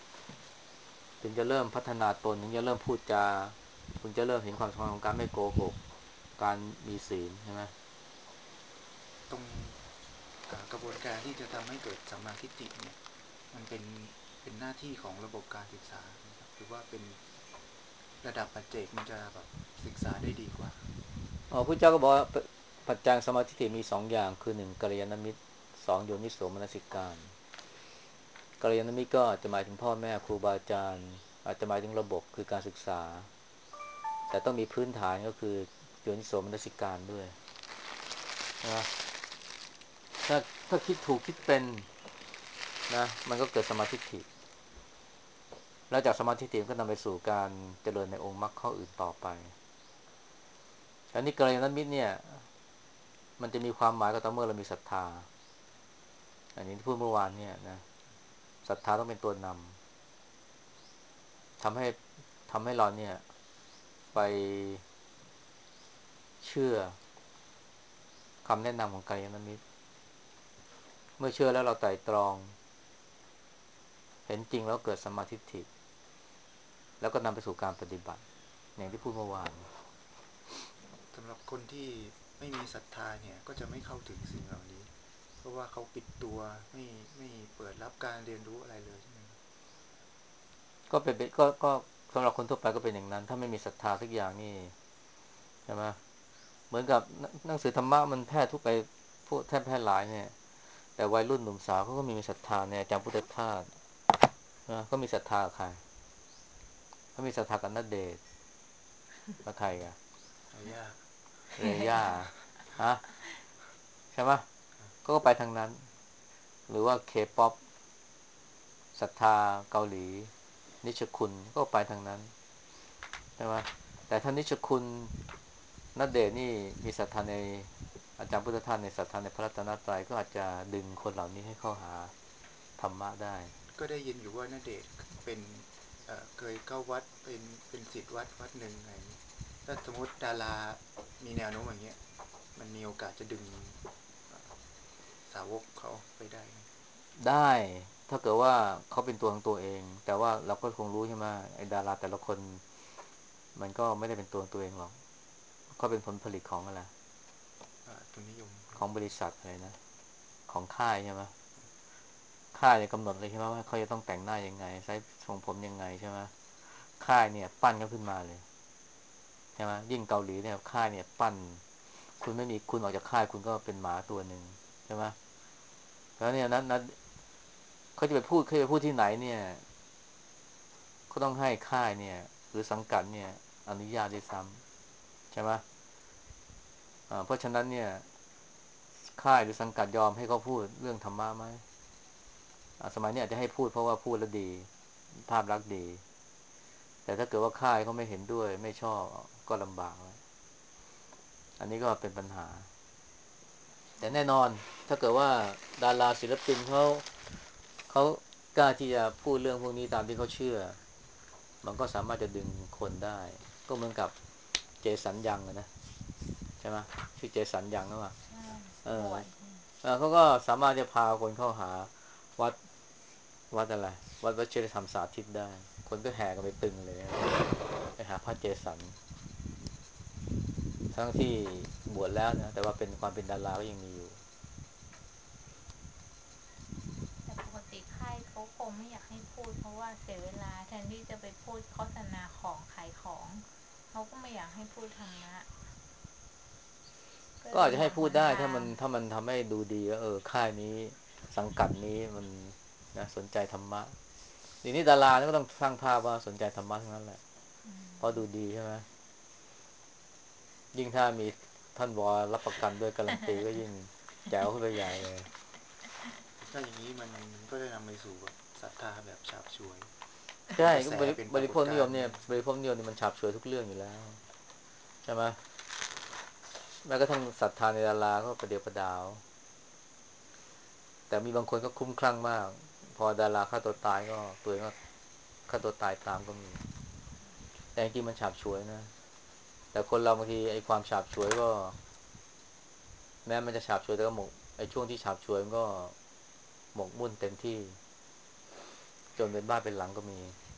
เริ่มพัฒนาตนถึงจะเริ่มพูดจาถึงจะเริ่มเห็นความสำคัญของการไม่โกหกการมีศีลใช่ไหมตรงกระบวนการที่จะทำให้เกิดสัมมาทิฏฐิเนี่ยมันเป็นหน้าที่ของระบบการศึกษานะครับหรือว่าเป็นระดับปัจเจกมันจะแบบศึกษาได้ดีกว่าพระเจ้าก็บอกว่าปัจจัยสมาธิมีสองอย่างคือหนึ่งกัลยาณมิตรสองโยนิโสมนสิการกัลยาณมิตรก็จะหมายถึงพ่อแม่ครูบาอาจารย์อาจจะหมายถึงระบบคือการศึกษาแต่ต้องมีพื้นฐานก็คือโยนิโสมนสิการด้วยนะถ้าถ้าคิดถูกคิดเป็นนะมันก็เกิดสมาธิิแล้วจากสมาธิิก็นำไปสู่การเจริญในองค์มรรคข้ออื่นต่อไปอันนี้กัลยาณมิตรเนี่ยมันจะมีความหมายก็ต่อเมื่อเรามีศรัทธาอันนี้ที่พูดเมื่อวานเนี่ยนะศรัทธาต้องเป็นตัวนำทำให้เราเนี่ยไปเชื่อคำแนะนำของกัลยาณมิตรเมื่อเชื่อแล้วเราไตร่ตรองเห็นจริงแล้วเกิดสมาธิิแล้วก็นำไปสู่การปฏิบัติอย่างที่พูดเมื่อวานสำหรับคนที่ไม่มีศรัทธาเนี่ยก็จะไม่เข้าถึงสิ่งเหล่านี้เพราะว่าเขาปิดตัวไม่เปิดรับการเรียนรู้อะไรเลยใช่ไหมครับก็เป็นก็สำหรับคนทั่วไปก็เป็นอย่างนั้นถ้าไม่มีศรัทธาสักอย่างนี่ใช่ไหมเหมือนกับหนังสือธรรมะมันแพร่ทุกไปพวกแทบแพร่หลายเนี่ยแต่วัยรุ่นหนุ่มสาวเขาก็มีศรัทธาในอาจารย์พุทธทาสนะเขามีศรัทธาใครเขามีศรัทธากับณเดชน์แล้วใครอ่ะหายากเรย่าฮะใช่ไหมก็ไปทางนั้นหรือว่าเคป๊อปศรัทธาเกาหลีนิชคุณก็ไปทางนั้นใช่ไหมแต่ท่านิชคุณณเดชน์นี่มีศรัทธาในอาจารย์พุทธทาสในศรัทธาในพระรัตนตรัยก็อาจจะดึงคนเหล่านี้ให้เข้าหาธรรมะได้ก็ได้ยินอยู่ว่าณเดชน์เป็นเคยเข้าวัดเป็นศิษย์วัดหนึ่งอะไรอย่างนี้ถ้าสมมติดารามีแนวโน้มอย่างเงี้ยมันมีโอกาสจะดึงสาวกเขาไปได้ไหมได้ถ้าเกิดว่าเขาเป็นตัวของตัวเองแต่ว่าเราก็คงรู้ใช่ไหมไอ้ดาราแต่ละคนมันก็ไม่ได้เป็นตัวของตัวเองหรอกเขาเป็นผลผลิตของอะไรทุนนิยมของบริษัทอะไรนะของค่ายใช่ไหมค่ายเนี่ยกำหนดเลยใช่ไหมว่าเขาจะต้องแต่งหน้ายังไงใช้ทรงผมยังไงใช่ไหมค่ายเนี่ยปั้นเขาขึ้นมาเลยใช่ไหมยิ่งเกาหลีเนี่ยค่ายเนี่ยปั้นคุณไม่มีคุณออกจากค่ายคุณก็เป็นหมาตัวหนึ่งใช่ไหมแล้วเนี่ยนั้นเขาจะไปพูดเขาจะไปพูดที่ไหนเนี่ยก็ต้องให้ค่ายเนี่ยหรือสังกัดเนี่ยอนุญาตด้วยซ้ำใช่ไหมเพราะฉะนั้นเนี่ยค่ายหรือสังกัดยอมให้เขาพูดเรื่องธรรมะไหมสมัยนี้อาจจะให้พูดเพราะว่าพูดแล้วดีภาพลักษณ์ดีแต่ถ้าเกิดว่าค่ายเขาไม่เห็นด้วยไม่ชอบก็ลำบากแล้วอันนี้ก็เป็นปัญหาแต่แน่นอนถ้าเกิดว่าดาราศิลปินเขากล้าที่จะพูดเรื่องพวกนี้ตามที่เขาเชื่อมันก็สามารถจะดึงคนได้ก็เหมือนกับเจสันยังนะใช่ไหมชื่อเจสันยังนะว่าใช่เออบวชเขาก็สามารถจะพาคนเข้าหาวัดวัดอะไรวัดวชิรธรรมสาธิตได้คนก็แห่กันไปตึงเลยไปหาพระเจสันทั้งที่บวชแล้วนะแต่ว่าเป็นความเป็นดาราก็ยังมีอยู่แต่ปกติค่ายเขาคงไม่อยากให้พูดเพราะว่าเสียเวลาแทนที่จะไปพูดโฆษณาของขายของเขาก็ไม่อยากให้พูดธรรมะก็ก็อาจจะให้เลยหาหนพูดได้ทางถ้ามันทำให้ดูดีว่าค่ายนี้สังกัดนี้มันนะสนใจธรรมะทีนี้ดาราก็ต้องสร้างภาพว่าสนใจธรรมะทั้งนั้นแหละเพราะดูดีใช่ไหมยิ่งถ้ามีท่านวอรับประกันด้วยการันตีก็ยิ่งแจ๋วขึ้นไปใหญ่เลยถ้าอย่างนี้มันก็จะนำไปสู่แบบศรัทธาแบบฉาบฉวยเป็นใช่กระแสเป็นปรากฏบริโภคนิการณ์ยมเนี่ยบริโภคนิยมเนี่ยมันฉาบฉวยทุกเรื่องอยู่แล้วใช่ไหมแม้กระทั่งศรัทธาในดาราก็ประเดียวประดาวแต่มีบางคนก็คุ้มคลั่งมากพอดาราฆ่าตัวตายก็ตัวเองก็ฆ่าตัวตายตามก็มีแต่จริงๆมันฉาบฉวยนะแต่คนเราบางทีไอ้ความฉาบฉวยก็แม้มันจะฉาบฉวยแต่ก็หมกไอ้ช่วงที่ฉาบฉวยมันก็หมกมุ่นเต็มที่จนเป็นบ้าเป็นหลังก็มี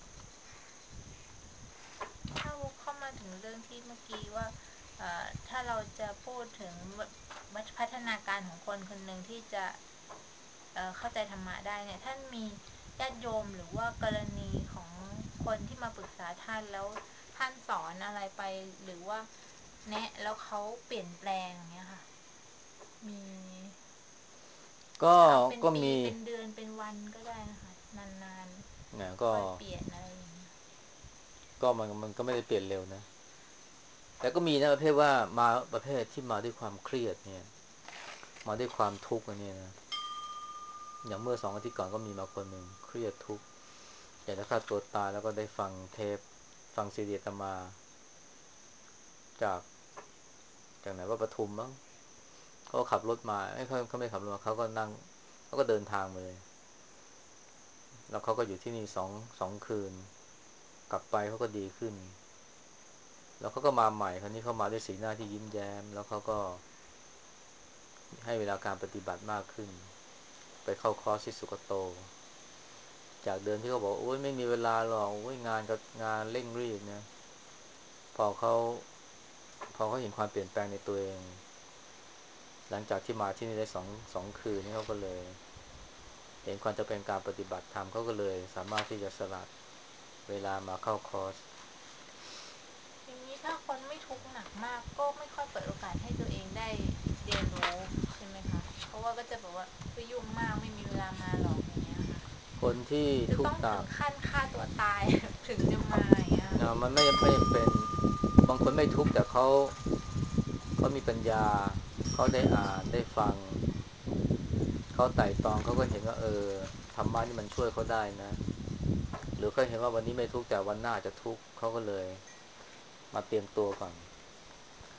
ถ้าวกเข้ามาถึงเรื่องที่เมื่อกี้ว่าถ้าเราจะพูดถึงพัฒนาการของคนคนหนึ่งที่จะเข้าใจธรรมะได้เนี่ยท่านมีญาติโยมหรือว่ากรณีของคนที่มาปรึกษาท่านแล้วท่านสอนอะไรไปหรือว่าแนะแล้วเขาเปลี่ยนแปลงอย่างเงี้ยค่ะมีก็จะเอาเป็นปีก็มีเป็นเดือนเป็นวันก็ได้นะคะนานนะๆค่อยเปลี่ยนอะไรอย่างเงี้ยก็มันก็ไม่ได้เปลี่ยนเร็วนะแต่ก็มีนะประเภทว่ามาประเภทที่มาด้วยความเครียดเนี่ยมาด้วยความทุกข์เนี่ยนะอย่างเมื่อ2 อาทิตย์ก่อนก็มีมาคนหนึ่งเครียดทุกข์อยากจะฆ่าตัวตายแล้วก็ได้ฟังเทปฟังซีดีอาตมาจากไหนว่าปทุมมั้งเขาขับรถมาเขาไม่ขับรถมาเขาก็นั่งเขาก็เดินทางมาเลยแล้วเขาก็อยู่ที่นี่สองคืนกลับไปเขาก็ดีขึ้นแล้วเขาก็มาใหม่คราวนี้เขามาด้วยสีหน้าที่ยิ้มแย้มแล้วเขาก็ให้เวลาการปฏิบัติมากขึ้นไปเข้าคอร์สที่สุกโตจากเดิมที่เขาบอกโอ้ยไม่มีเวลาหรอกโอ้ยงานกับงานเร่งรีบนะพอเขาพอเขาเห็นความเปลี่ยนแปลงในตัวเองหลังจากที่มาที่นี่ได้สองคืนนี่เขาก็เลยเห็นความจะเป็นการปฏิบัติธรรมเขาก็เลยสามารถที่จะสลัดเวลามาเข้าคอร์สอย่างนี้ถ้าคนไม่ทุกข์หนักมากก็ไม่ค่อยเปิดโอกาสให้ตัวเองได้เรียนรู้ใช่ไหมคะเพราะว่าก็จะแบบว่าไปยุ่งมากไม่มีเวลามาหรอกอย่างเงี้ยค่ะคนที่จะต้องทุกข์หนักถึงขั้นฆ่าตัวตายถึงจะมาอย่างเงี้ยมันไม่จำเป็นบางคนไม่ทุกข์แต่เขามีปัญญาเขาได้อ่านได้ฟังเขาไต่ตองเขาก็เห็นว่าธรรมะนี่มันช่วยเขาได้นะหรือเขาเห็นว่าวันนี้ไม่ทุกข์แต่วันหน้าจะทุกข์เขาก็เลยมาเตรียมตัวก่อน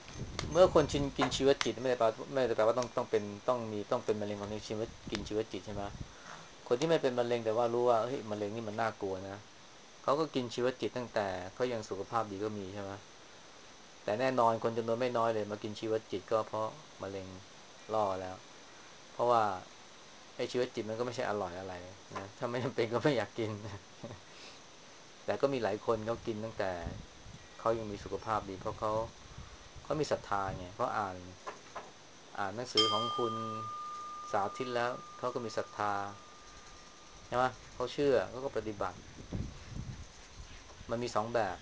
เมื่อคนชินกินชีวจิตไม่ได้แปลว่าต้องเป็นมะเร็งคนที่ชีวกินชีวจิตใช่ไหมคนที่ไม่เป็นมะเร็งแต่ว่ารู้ว่าเฮ้ยมะเร็งนี่มันน่ากลัวนะเขาก็กินชีวจิตตั้งแต่เขายังสุขภาพดีก็มีใช่ไหมแต่แน่นอนคนจำนวนไม่น้อยเลยมากินชีวจิตก็เพราะมะเร็งล่อแล้วเพราะว่าไอ้ชีวจิตมันก็ไม่ใช่อร่อยอะไรนะถ้าไม่จำเป็นก็ไม่อยากกินแต่ก็มีหลายคนเขากินตั้งแต่เขายังมีสุขภาพดีเพราะเขามีศรัทธาไงเพราะอ่านหนังสือของคุณสาธิตแล้วเขาก็มีศรัทธาใช่ไหมเขาเชื่อเขาก็ปฏิบัติมันมีสองแบบ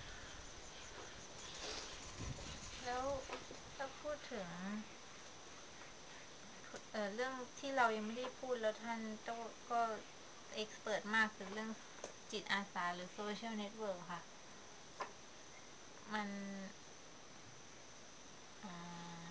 แล้วถ้าพูดถึงเรื่องที่เรายังไม่ได้พูดแล้วท่านก็เอ็กซ์เพิร์มากคือเรื่องจิตอาสาหรือโซเชียลเน็ตเวิร์กค่ะมันอ่า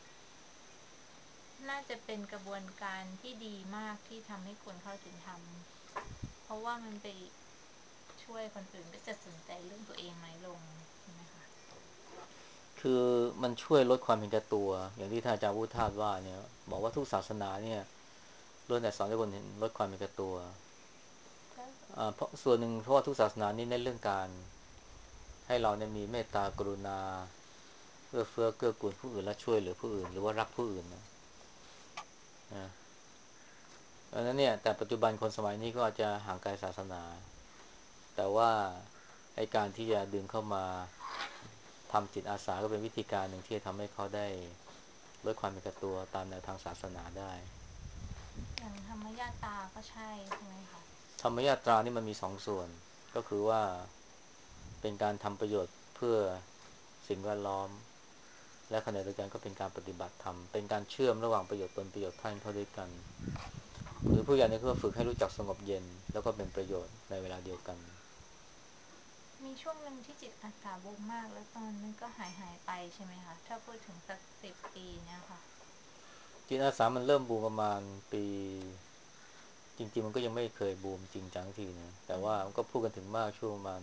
น่าจะเป็นกระบวนการที่ดีมากที่ทำให้คนเข้าถึงธรรมเพราะว่ามันไปช่วยคนอื่นก็จะสนใจเรื่องตัวเองน้อยลงใช่ไหมคะคือมันช่วยลดความเห็นแก่ตัวอย่างที่ท่านอาจารย์วุฒาสว่าเนี่ยบอกว่าทุกศาสนาเนี่ยล้วนแต่สอนให้คนเห็นลดความเห็นแก่ตัวก็เพราะส่วนหนึ่งเพราะว่าทุกศาสนานี่เน้นเรื่องการให้เราเนี่ยมีเมตตากรุณาเอื้อเฟื้อเกื้อกูลผู้อื่นและช่วยเหลือผู้อื่นหรือว่ารักผู้อื่นนะดังนั้นเนี่ยแต่ปัจจุบันคนสมัยนี้ก็อาจจะห่างไกลศาสนาแต่ว่าไอการที่จะดึงเข้ามาทำจิตอาสาก็เป็นวิธีการหนึ่งที่จะทำให้เขาได้ลดความเป็นกับตัวตามแนวทางศาสนาได้อย่างธรรมญาตาก็ใช่ใช่ไหมคะธรรมยาตรานี่มันมีสองส่วนก็คือว่าเป็นการทำประโยชน์เพื่อสิ่งแวดล้อมและขณะเดียวกันก็เป็นการปฏิบัติธรรมเป็นการเชื่อมระหว่างประโยชน์ตนประโยชน์ท่านเข้าด้วยกันหรือผู้ใหญ่นี่ก็ฝึกให้รู้จักสงบเย็นแล้วก็เป็นประโยชน์ในเวลาเดียวกันมีช่วงหนึ่งที่จิตอาสาบูมมากแล้วตอนนั้นก็หายไปใช่ไหมคะถ้าพูดถึงสัก10 ปีเนี่ยค่ะจิตอาสามันเริ่มบูมประมาณปีจริงๆมันก็ยังไม่เคยบูมจริงจังทีนะแต่ว่ามันก็พูดกันถึงมากช่วงประมาณ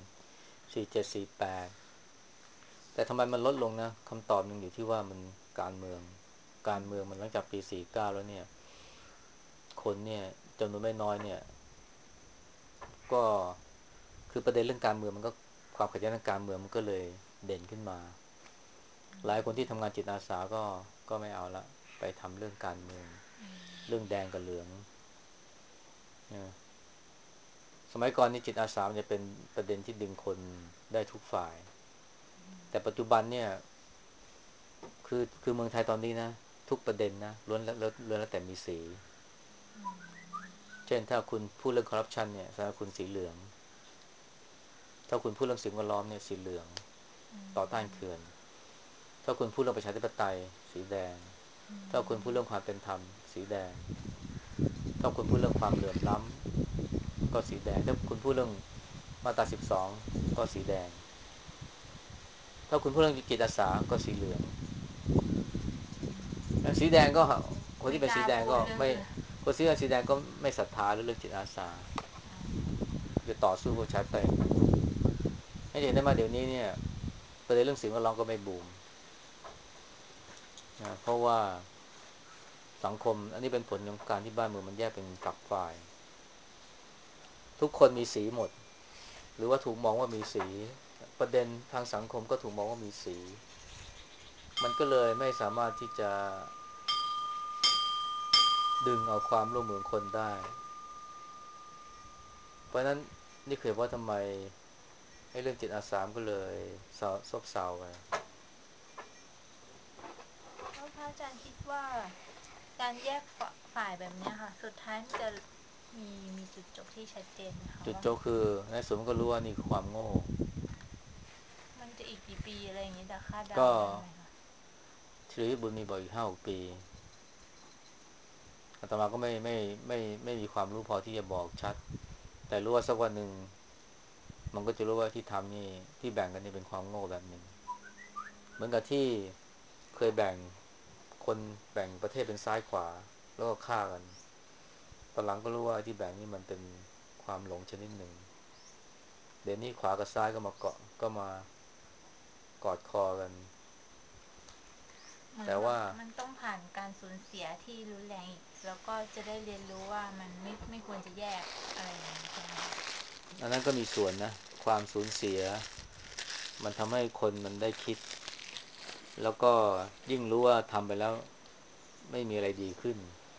4748แต่ทำไมมันลดลงนะคำตอบหนึ่งอยู่ที่ว่ามันการเมืองมันหลังจากปี49แล้วเนี่ยคนเนี่ยจำนวนไม่น้อยเนี่ยก็คือประเด็นเรื่องการเมืองมันก็ความขัดแย้งทางการเมืองมันก็เลยเด่นขึ้นมาหลายคนที่ทำงานจิตอาสาก็ไม่เอาละไปทำเรื่องการเมืองเรื่องแดงกับเหลืองนะสมัยก่อนนี่จิตอาสาเนี่ยเป็นประเด็นที่ดึงคนได้ทุกฝ่ายแต่ปัจจุบันเนี่ยคือเมืองไทยตอนนี้นะทุกประเด็นนะล้วนแล้วแต่มีสีเช่นถ้าคุณพูดเรื่องคอร์รัปชันเนี่ยสำหรับคุณสีเหลืองถ้าคุณพูดเรื่องสิ่งแวดล้อมเนี่ยสีเหลืองต่อต้านเขื่อนถ้าคุณพูดเรื่องประชาธิปไตยสีแดงถ้าคุณพูดเรื่องความเป็นธรรมสีแดงถ้าคุณพูดเรื่องความเหลื่อมล้ำก็สีแดงถ้าคุณพูดเรื่องมาตรา12ก็สีแดงถ้าคุณพูดเรื่องจิตอาสาก็สีเหลืองสีแดงก็คนไม่ที่เป็นสีแดงกล้าพูดก็ไม่เรื่องอื่นคนที่เป็นสีแดงก็ไม่ศรัทธาเรื่องจิตอาสาจะต่อสู้กับประชาธิปไตยอย่างนั้นให้เห็นได้มาเดี๋ยวนี้เนี่ยประเด็นเรื่องสิ่งแวดล้อมก็ไม่บูมนะเพราะว่าสังคมอันนี้เป็นผลของการที่บ้านเมืองมันแยกเป็นฝักฝ่ายทุกคนมีสีหมดหรือว่าถูกมองว่ามีสีประเด็นทางสังคมก็ถูกมองว่ามีสีมันก็เลยไม่สามารถที่จะดึงเอาความร่วมมือของคนได้เพราะฉะนั้นนี่คือว่าทำไมให้เรื่องจิตอาสามก็เลยซบเซาไปแล้วพระอาจารย์คิดว่าการแยกฝ่ายแบบนี้ค่ะสุดท้ายมันจะมีจุดจบที่ชัดเจนไหมคะว่าจุดโจคือในสุดมันก็รู้ว่านี่คือความโง่มันจะอีกกี่ปีอะไรอย่างนี้แต่คาดเดาก็ได้ไหมคะชีวิตบุญมีบอกอีก5-6 ปีอาตมาก็ไม่มีความรู้พอที่จะบอกชัดแต่รู้ว่าสักวันหนึ่งมันก็จะรู้ว่าที่ทำนี่ที่แบ่งกันนี่เป็นความโง่แบบหนึ่งเหมือนกับที่เคยคนแบ่งประเทศเป็นซ้ายขวาแล้วก็ฆ่ากันตอนหลังก็รู้ว่าที่แบ่งนี่มันเป็นความหลงชนิดหนึ่งเดี๋ยวนี้ขวากับซ้ายก็มากอดคอกันเหมือนแต่ว่ามันต้องผ่านการสูญเสียที่รุนแรงอีกแล้วก็จะได้เรียนรู้ว่ามันไม่ควรจะแยกอะไรอย่างนี้ใช่ไหมคะอันนั้นก็มีส่วนนะความสูญเสียมันทำให้คนมันได้คิดแล้วก็ยิ่งรู้ว่าทำไปแล้วไม่มีอะไรดีขึ้น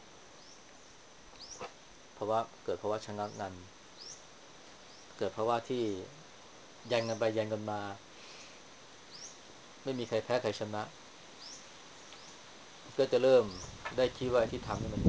เพราะว่าเกิดเพราะว่าชะงักงันเกิดเพราะว่าที่แย่งกันไปแย่งกันมาไม่มีใครแพ้ใครชนะก็จะเริ่มได้คิดว่าที่ทำนี่มัน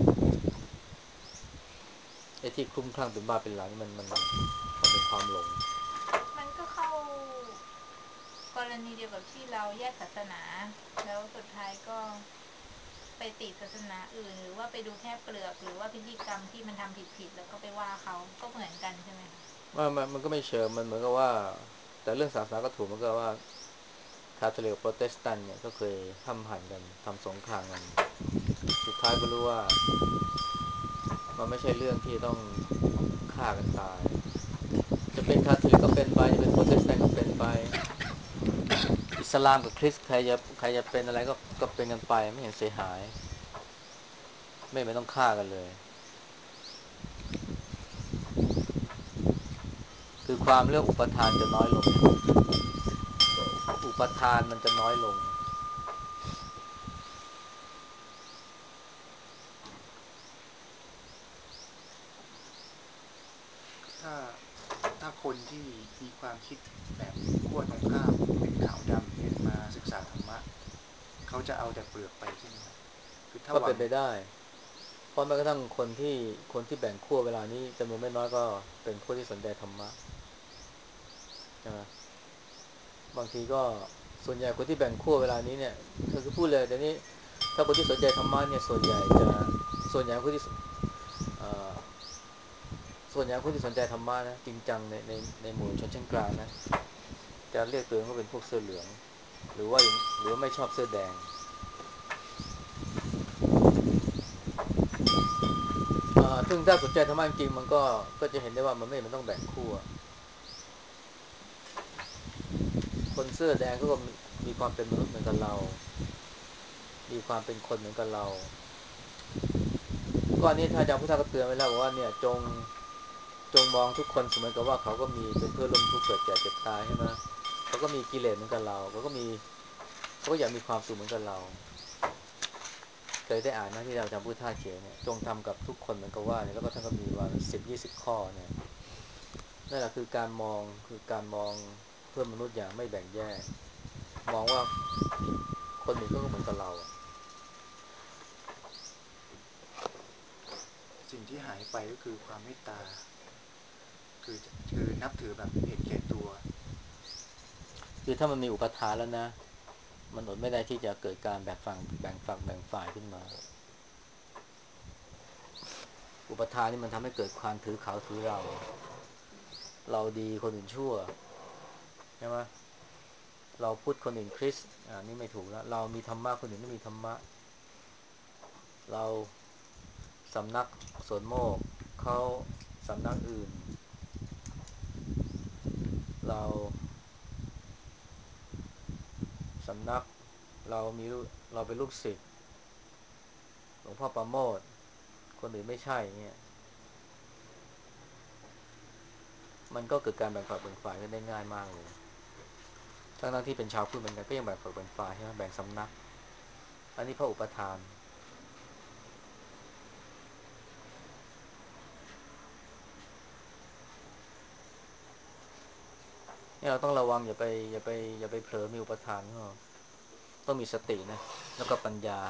ไอ้ที่คลุ้มคลั่งเป็นบ้าเป็นหลังมันเป็นความหลงมันก็เข้ากรณีเดียวกับที่เราแยกศาสนาแล้วสุดท้ายก็ไปติดศาสนาอื่นหรือว่าไปดูแค่เปลือกหรือว่าพิธีกรรมที่มันทำผิดๆแล้วก็ไปว่าเขาก็เหมือนกันใช่ไหมคะมันก็ไม่เชิงมันเหมือนกับว่าแต่เรื่องศาสนาก็ถูกเหมือนกับว่าคาทอลิกโปรเตสแตนต์เนี่ยก็เคยห้ำหั่นกันทำสงครามกันสุดท้ายก็รู้ว่ามันไม่ใช่เรื่องที่ต้องฆ่ากันตายจะเป็นคาทอลิกก็เป็นไปจะเป็นโปรเตสแตนต์ก็เป็นไปอิสลามกับคริสต์ใครจะเป็นอะไรก็เป็นกันไปไม่เห็นเสียหายไม่ต้องฆ่ากันเลยคือความเรื่องอุปทานจะน้อยลงอุปทานมันจะน้อยลงถ้าถ้าคนที่มีความคิดแบบขั้วตรงข้ามเป็นขาวดำเนี่ยมาศึกษาธรรมะเขาจะเอาแต่เปลือกไปใช่ไหมครับคือถ้าก็หวังเป็นไปได้เพราะแม้กระทั่งคนที่แบ่งขั้วเวลานี้จำนวนไม่น้อยก็เป็นพวกที่สนใจธรรมะใช่ไหมบางทีก็ส่วนใหญ่คนที่แบ่งขั้วเวลานี้เนี่ยคือพูดเลยแต่นี้ถ้าคนที่สนใจธรรมะเนี่ยส่วนใหญ่คนที่เอ่อส่วนใหญ่คนที่สนใจธรรมะนะจริงจังในหมู่ชนชั้นกลางนะจะเรียกตัวเองว่าเป็นพวกเสื้อเหลืองหรือว่าไม่ชอบเสื้อแดงซึ่งถ้าสนใจธรรมะจริงมันก็จะเห็นได้ว่ามันต้องแบ่งขั้วคนเสื้อแดงก็มีความเป็นมนุษย์เหมือนกับเรามีความเป็นคนเหมือนกับเราก่อนนี้ถ้าอาจารย์พุทธาก็เตือนไว้แล้วบอกว่าเนี่ยจงมองทุกคนเสมือนกับว่าเขาก็มีเป็นเพื่อนร่วมทุกข์เกิดแก่เจ็บตายใช่ไหมเขาก็มีกิเลสเหมือนกับเราเขาก็อยากมีความสุขเหมือนกับเราเคยได้อ่านไหมที่อาจารย์พุทธาเขียนเนี่ยจงทำกับทุกคนเหมือนกับว่าเนี่ยแล้วก็ท่านก็มีว่า10-20ข้อเนี่ยนั่นแหละคือการมองเพื่อนมนุษย์อย่างไม่แบ่งแยกมองว่าคนอื่นก็เหมือนกับเราอะสิ่งที่หายไปก็คือความเมตตาคือคือนับถือแบบเห็นแก่ตัวคือถ้ามันมีอุปทานแล้วนะมันอดไม่ได้ที่จะเกิดการแบ่งฝ่ายขึ้นมา อุปทานนี่มันทำให้เกิดความถือเขาถือเราดีคนอื่นชั่วใช่ไหมเราพุทธคนอื่นคริสต์นี่ไม่ถูกแล้วเรามีธรรมะคนอื่นไม่มีธรรมะเราสำนักสวนโมกเขาสำนักอื่นเราสำนักเรามีเราเป็นลูกศิษย์หลวงพ่อประโมทคนอื่นไม่ใช่เงี้ยมันก็เกิดการแบ่งฝักแบ่งฝ่ายกันได้ง่ายมากเลยทั้งที่เป็นชาวพุทธเหมือนกันก็ยังแบ่งฝักแบ่งฝ่ายใช่ไหมแบ่งสำนักอันนี้เพราะอุปทาน เนี่ยเราต้องระวังอย่าไปเผลอมีอุปทานก็ต้องมีสตินะแล้วก็ปัญญา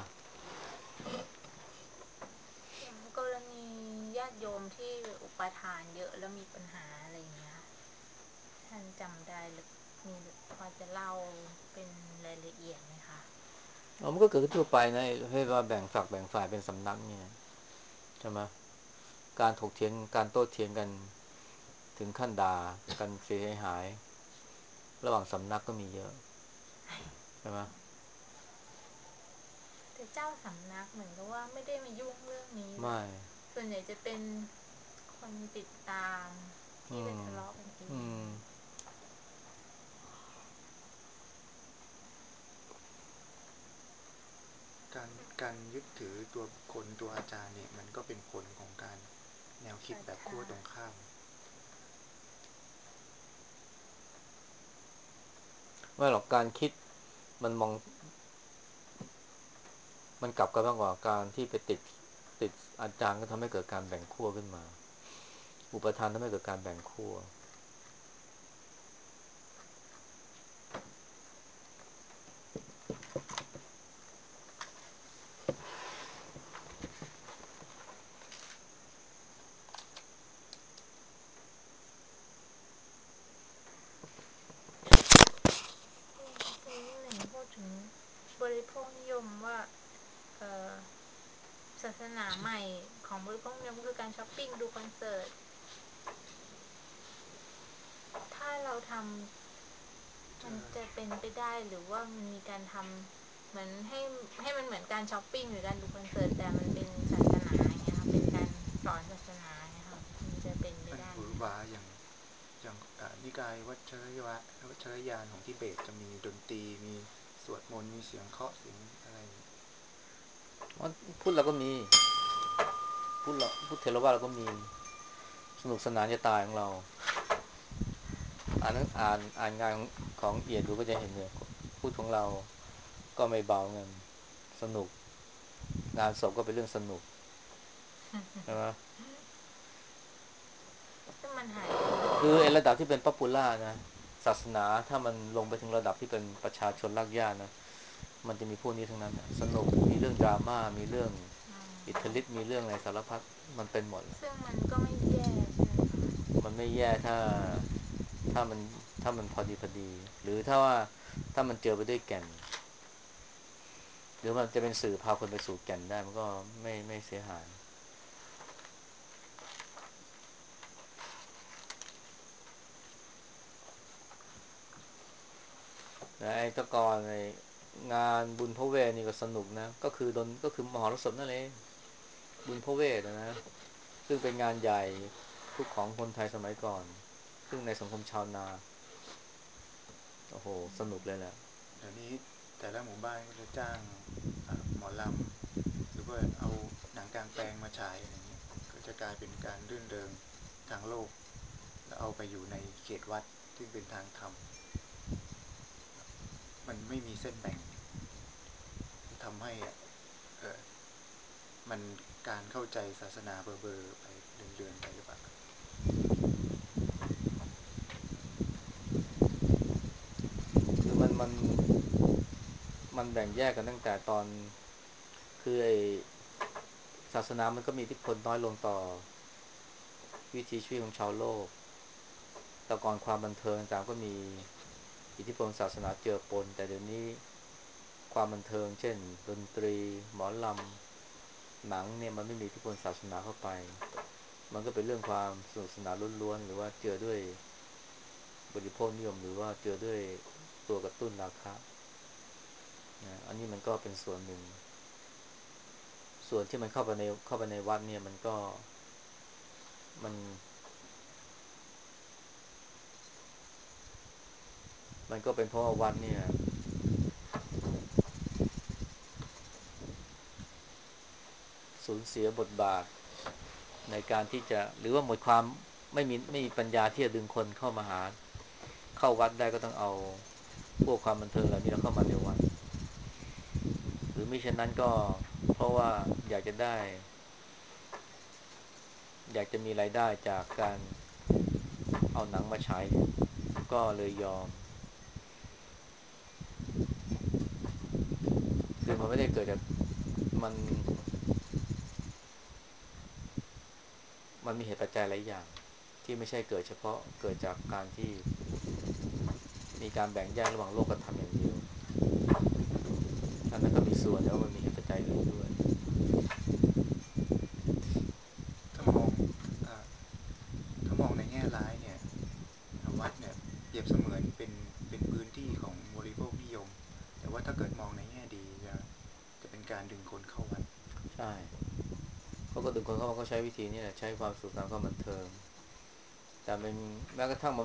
อย่างกรณีญาติโยมที่อุปทานเยอะแล้วมีปัญหาอะไรอย่างเงี้ยท่านจำได้หรือมีพอจะเล่าเป็นรายละเอียดไหมคะมันก็เกิดขึ้นทั่วไปนะให้ว่าแบ่งฝักแบ่งฝ่ายเป็นสำนักเนี่ยใช่ไหมการถกเถียงการโต้เถียงกันถึงขั้นด่ากันเสียหายระหว่างสำนักก็มีเยอะใช่ไหมแต่เจ้าสำนักเหมือนกับว่าไม่ได้มายุ่งเรื่องนี้ไม่ส่วนใหญ่จะเป็นคนติดตามที่อืไปมทะเลาะกันเองอืมการยึดถือตัวบุคคลตัวอาจารย์เนี่ยมันก็เป็นผลของการแนวคิดแบบขั้วตรงข้ามไม่หรอกการคิดมันมองมันกลับกันมากกว่าการที่ไปติดอาจารย์ก็ทำให้เกิดการแบ่งขั้วขึ้นมาอุปทานทำให้เกิดการแบ่งขั้วทีนี้หนึ่งพูดถึงบริโภคนิยมว่าศาสนาใหม่ของบริโภคนิยมก็คือการช้อปปิ้งดูคอนเสิร์ตถ้าเราทำมันจะเป็นไปได้หรือว่ามันมีการทำเหมือนให้มันเหมือนการช้อปปิ้งหรือการดูคอนเสิร์ตแต่มันเป็นศาสนาอย่างเงี้ยค่ะเป็นการสอนศาสนาอย่างเงี้ยค่ะมันจะเป็นไปมันได้หวืไหมอหวาอย่างนิกายวัชรยานของทิเบตจะมีดนตรีมีสวดมนต์มีเสียงเคาะเสียงอะไรพุทธเราก็มีพุทธเทรวาสเราก็มีสนุกสนานจะตายของเราอ่านงานของเอียดดูก็จะเห็นเนี่ยพูดของเราก็ไม่เบาเงินสนุกงานศพก็เป็นเรื่องสนุกใช่ไหมซึ่งมันหายไปเยอะคือไอ้ระดับที่เป็นป๊อปปูล่านะศาสนาถ้ามันลงไปถึงระดับที่เป็นประชาชนรากหญ้านะมันจะมีพวกนี้ทั้งนั้นนะสนุกมีเรื่องดราม่ามีเรื่องอิทธิฤทธิ์มีเรื่องอะไรสารพัดมันเป็นหมดเลยซึ่งมันก็ไม่แย่ใช่ไหมคะมันไม่แย่ถ้ามันถ้ามันพอดีหรือถ้ามันเจอไปด้วยแก่นหรือมันจะเป็นสื่อพาคนไปสู่แก่นได้มันก็ไม่เสียหายแต่ไอ้ตะกอนในงานบุญพระเวทนี่ก็สนุกนะก็คือมหรสพนั่นเองบุญพระเวทนะซึ่งเป็นงานใหญ่ทุกของคนไทยสมัยก่อนซึ่งในสังคมชาวนาโอ้โหสนุกเลยแหละเดี๋ยวนี้แต่ละหมู่บ้านก็จะจ้างหมอลำหรือว่าเอาหนังกลางแปลงมาฉายอะไรเงี้ยก็จะกลายเป็นการรื่นเริงทางโลกแล้วเอาไปอยู่ในเขตวัดซึ่งเป็นทางธรรมมันไม่มีเส้นแบ่งทำให้เออมันการเข้าใจศาสนาเบอร์ไปเดือนๆไปหรือเปล่าคือมันแบ่งแยกกันตั้งแต่ตอนคือไอศาสนามันก็มีอิทธิพลน้อยลงต่อวิถีชีวิตของชาวโลกแต่ก่อนความบันเทิงต่างก็มีอิทธิพลศาสนาเจือปนแต่เดี๋ยวนี้ความบันเทิงเช่นดนตรีหมอลำหนังเนี่ยมันไม่มีอิทธิพลศาสนาเข้าไปมันก็เป็นเรื่องความสนุกสนานล้วนๆหรือว่าเจือด้วยบริโภคนิยมหรือว่าเจือด้วยตัวกระตุ้นราคานะอันนี้มันก็เป็นส่วนหนึ่งส่วนที่มันเข้าไปในวัดเนี่ยมันมันก็เป็นเพราะว่าวัดเนี่ยสูญเสียบทบาทในการที่จะหรือว่าหมดความไม่มีปัญญาที่จะดึงคนเข้ามาหาเข้าวัดได้ก็ต้องเอาพวกความบันเทิงเหล่านี้เราเข้ามาในวัดหรือมิฉะนั้นก็เพราะว่าอยากจะได้อยากจะมีรายได้จากการเอาหนังมาฉายก็เลยยอมคือมันไม่ได้เกิดจากมันมันมีเหตุปัจจัยหลายอย่างที่ไม่ใช่เกิดจากการที่มีการแบ่งแยกระหว่างโลกธรรมอย่างเดียวอันนั้นก็มีส่วนแต่ว่ามันมีเหตุปัจจัยอื่นด้วยถ้ามองอถ้ามองในแง่ร้ายเนี่ยวัดเนี่ยเปรียบเสมือนเป็นพื้นที่ของบริโภคนิยมแต่ว่าถ้าเกิดมองในแง่ดีจะเป็นการดึงคนเข้าวัดใช่เขาก็ดึงคนเข้ามาก็ใช้วิธีนี้แหละใช้ความสุขทางความบันเทิงแต่เป็นแม้กระทั่ง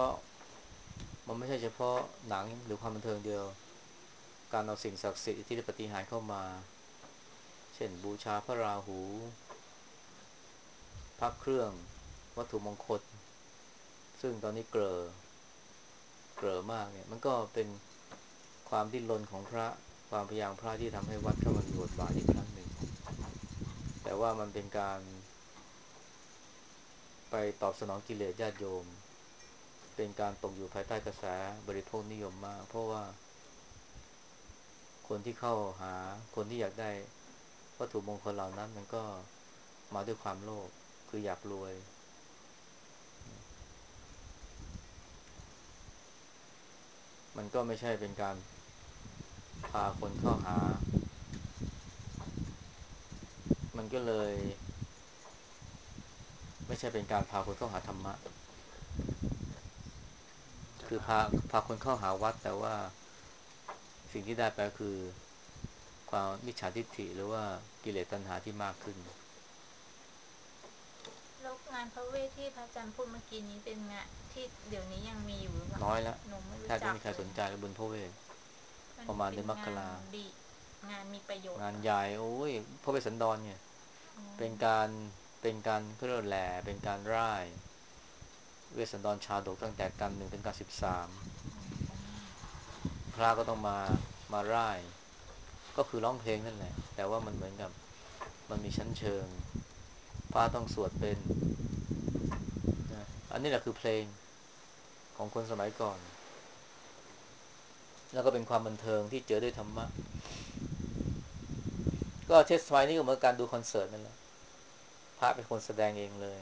มันไม่ใช่เฉพาะหนังหรือความบันเทิงเดียวการเอาสิ่งศักดิ์สิทธิ์ที่ได้ปฏิหารย์เข้ามาเช่นบูชาพระราหูพระเครื่องวัตถุมงคลซึ่งตอนนี้เกลอมากเนี่ยมันก็เป็นความดิ้นรนของพระความพยายามพระที่ทำให้วัดเข้ามามีบทบาทอีกครั้งหนึ่งแต่ว่ามันเป็นการไปตอบสนองกิเลสญาติโยมเป็นการตกอยู่ภายใต้กระแสบริโภคนิยมมากเพราะว่าคนที่เข้าหาคนที่อยากได้วัตถุมงคลเหล่านั้นมันก็มาด้วยความโลภคืออยากรวยมันก็ไม่ใช่เป็นการพาคนเข้าหามันก็เลยไม่ใช่เป็นการพาคนเข้าหาธรรมะจะคือพาคนพาคนเข้าหาวัดแต่ว่าสิ่งที่ได้ไปก็คือความมิจฉาทิฏฐิหรือว่ากิเลสตัณหาที่มากขึ้นแล้วงานพระเวทที่พระอาจารย์พูดเมื่อกี้นี้เป็นงานที่เดี๋ยวนี้ยังมีอยู่หรือเปล่าน้อยละหนูไม่แทรู้จักบจะไม่มีใครเลยสนใจแล้วบุญพระเวทมันประมาณเป็นงานเดือนมกราดีงานมีประโยชน์เหรองานใหญ่โอ้ยพระเวสสันดรเนี่ยอ๋อเป็นการเป็นการเขาเรียกว่าแหล่เป็นการร่ายเวสสันดรชาดกตั้งแต่กัน1ถึงกัน13พระก็ต้องมาร่ายก็คือร้องเพลงนั่นแหละแต่ว่ามันเหมือนกับมันมีชั้นเชิงพระต้องสวดเป็นนะอันนี้แหละคือเพลงของคนสมัยก่อนแล้วก็เป็นความบันเทิงที่เจอด้วยธรรมะก็เทศสมัยนี้ก็เหมือนการดูคอนเสิร์ตนั่นแหละพระเป็นคนแสดงเองเลย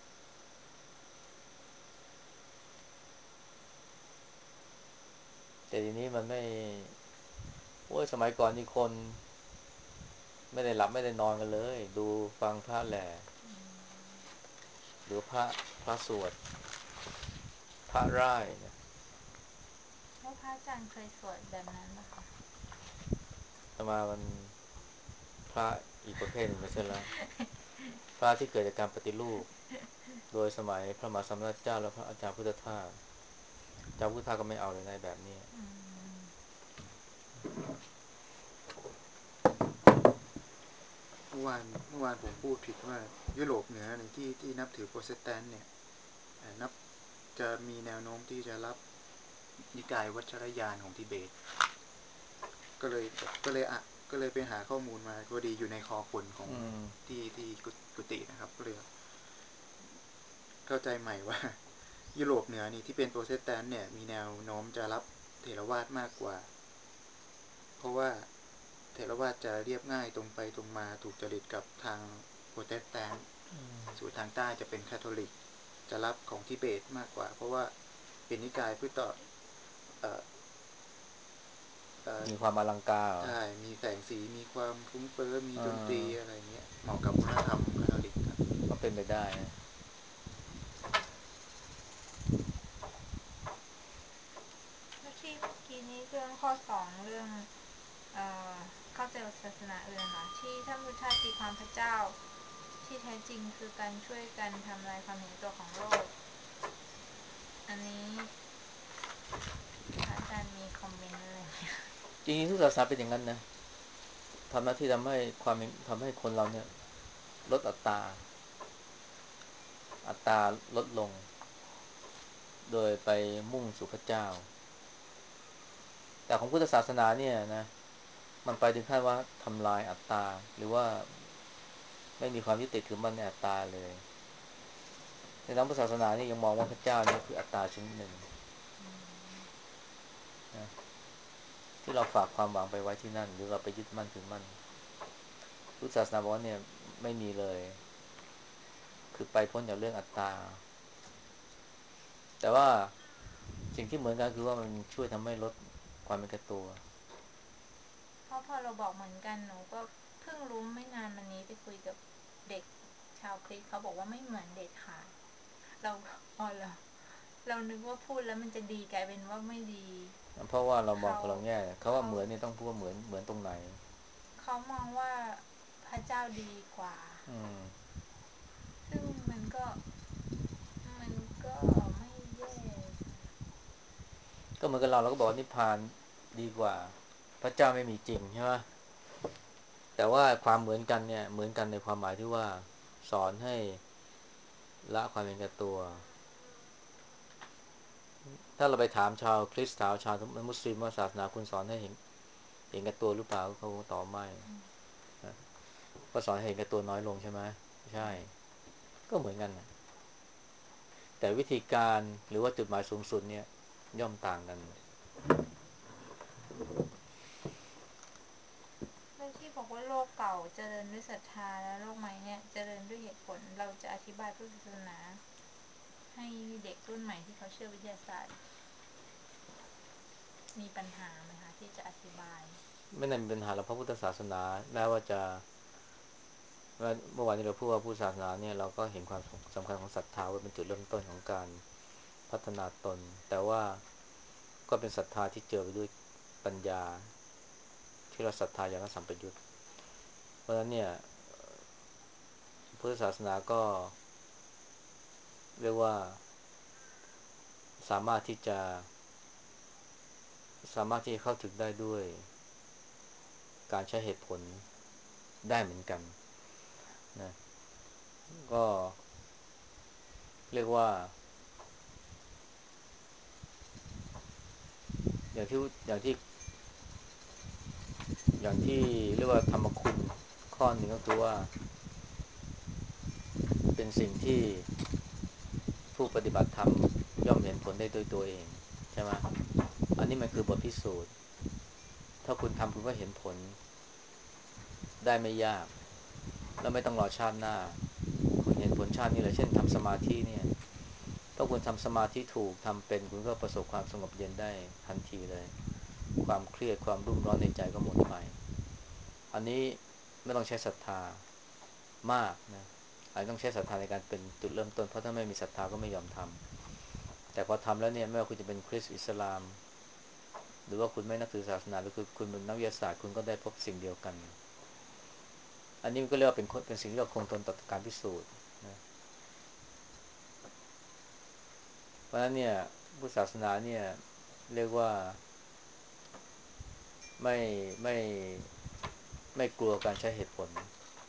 แต่ทีนี้มันไม่โอ้ยสมัยก่อนนี่คนไม่ได้หลับไม่ได้นอนกันเลยดูฟังพระแหล่หรือพระสวดพระร่ายเนี่ยแล้วพระอาจารย์เคยสวดแบบนั้นปะคะอาตมามันพระอีกประเภทหนึ่งไปซะแล้วพระที่เกิดจากการปฏิรูปโดยสมัยพระมหาสมณเจ้าและพระอาจารย์พุทธทาสอาจารย์พุทธทาสก็ไม่เอาเลยในแบบนี้อืมเมื่อวานผมพูดผิดว่ายุโรปเหนือเนี่ยที่นับถือโปรเตสแตนต์เนี่ยนับจะมีแนวโน้มที่จะรับนิกายวัชรยานของทิเบตก็เลยก็เลยอะก็เลยไปหาข้อมูลมาพอดีอยู่ในคอขนของอืมที่กุฏินะครับก็เลยเข้าใจใหม่ว่ายุโรปเหนือนี่ที่เป็นโปรเตสแตนต์เนี่ยมีแนวโน้มจะรับเถรวาทมากกว่าเพราะว่าเถรวาทจะเรียบง่ายตรงไปตรงมาถูกจริตกับทางโปรเตสแตนต์ส่วนทางใต้จะเป็นคาทอลิกจะรับของทิเบตมากกว่าเพราะว่าเป็นนิกายพุทธเอ่อเอ่อมีความอลังการเหรอใช่มีแสงสีมีความฟุ้งเฟ้อมีเอดนตรีออะไรเงี้ยเหมาะกับวัฒนธรรมคาทอลิกครับก็เป็นไปได้นะแล้วที่เมื่อกี้นี้เรื่องข้อสองเรื่องเอ่อเข้าใจศาสนาอื่นค่ะที่ท่านพุทธาตีความพระเจ้าที่แท้จริงคือการช่วยกันทำลายความเห็นตัวของโลกอันนี้พระอาจารย์มีคอมเมนต์อะไรไหมคะจริงๆทุกศาสนาเป็นอย่างนั้นนะทำหน้าที่ทำให้คนเราเนี่ยลดอัตราลดลงโดยไปมุ่งสู่พระเจ้าแต่ของพุทธศาสนาเนี่ยนะมันไปถึงขั้นว่าทำลายอัตตาหรือว่าไม่มีความยึดติดถือมั่นในอัตตาเลยในทางพุทธศาสนานี่ยังมองว่าพระเจ้านี่คืออัตตาชนิดหนึ่งนะที่เราฝากความหวังไปไว้ที่นั่นหรือเราไปยึดมั่นถือมั่นพุทธศาสนาบอกว่าเนี่ยไม่มีเลยคือไปพ้นจากเรื่องอัตตาแต่ว่าสิ่งที่เหมือนกันคือว่ามันช่วยทำให้ลดความเป็นแก่ตัวเพราะพอเราบอกเหมือนกันหนูก็เพิ่งรู้ไม่นานมานี้ไปคุยกับเด็กชาวคริสต์เขาบอกว่าไม่เหมือนเด็ดขาดเราอ๋อเหรอเรานึกว่าพูดแล้วมันจะดีกลายเป็นว่าไม่ดีเพราะว่าเรามองเขาคนละแง่เขาว่าเขาเหมือนเนี่ยต้องพูดว่าเหมือนตรงไหนเขามองว่าพระเจ้าดีกว่าอืมซึ่งมันก็ไม่แย่ก็เหมือนกับเราก็บอกว่านิพพานดีกว่าพระเจ้าไม่มีจริงใช่ไหมแต่ว่าความเหมือนกันเนี่ยเหมือนกันในความหมายที่ว่าสอนให้ละความเห็นแก่ตัวถ้าเราไปถามชาวคริสต์ชาวมุสลิมว่าศาสนาคุณสอนให้เห็นแก่ตัวหรือเปล่าเขาตอบไม่นะก็สอนให้เห็นแก่ตัวน้อยลงใช่ไหมใช่ก็เหมือนกันนะแต่วิธีการหรือว่าจุดหมายสูงสุดเนี่ยย่อมต่างกันเรื่องที่บอกว่าโลกเก่าเจริญด้วยศรัทธาแล้วโลกใหม่เนี่ยเจริญด้วยเหตุผลเราจะอธิบายพุทธศาสนาให้เด็กรุ่นใหม่ที่เขาเชื่อวิทยาศาสตร์มีปัญหาไหมคะที่จะอธิบายไม่ได้มีปัญหาหรอกพระพุทธศาสนาแม้ว่าจะเมื่อวานนี้เราพูดว่าพุทธศาสนาเนี่ยเราก็เห็นความสำคัญของศรัทธาว่าเป็นจุดเริ่มต้นของการพัฒนาตนแต่ว่าก็เป็นศรัทธาที่เจอไปด้วยปัญญาที่เราศรัทธาอย่างสัมปยุตเพราะฉะนั้นเนี่ยพุทธศาสนาก็เรียกว่าสามารถที่จะเข้าถึงได้ด้วยการใช้เหตุผลได้เหมือนกันนะก็เรียกว่าอย่างที่อย่างที่เรียกว่าธรรมคุณข้อหนึ่งก็คือว่าเป็นสิ่งที่ผู้ปฏิบัติธรรมย่อมเห็นผลได้ด้วยตัวเองใช่ไหมอันนี้มันคือบทพิสูจน์ถ้าคุณทำคุณก็เห็นผลได้ไม่ยากแล้วไม่ต้องรอชาติหน้าคุณเห็นผลชาตินี้เลยเช่นทำสมาธิเนี่ยถ้าคุณทำสมาธิถูกทำเป็นคุณก็ประสบความสงบเย็นได้ทันทีเลยความเครียดความรุ่มร้อนในใจก็หมดไปอันนี้ไม่ต้องใช้ศรัทธามากนะอาจต้องใช้ศรัทธาในการเป็นจุดเริ่มต้นเพราะถ้าไม่มีศรัทธาก็ไม่ยอมทำแต่พอทำแล้วเนี่ยไม่ว่าคุณจะเป็นคริสต์อิสลามหรือว่าคุณไม่นับถือศาสนาหรือคุณเป็นนักวิทยาศาสตร์คุณก็ได้พบสิ่งเดียวกันอันนี้มันก็เรียกว่าเป็นสิ่งที่เราคงทนต่อการพิสูจน์นะเพราะฉะนั้นเนี่ยพุทธศาสนาเนี่ยเรียกว่าไม่ไม่ไม่กลัวการใช้เหตุผล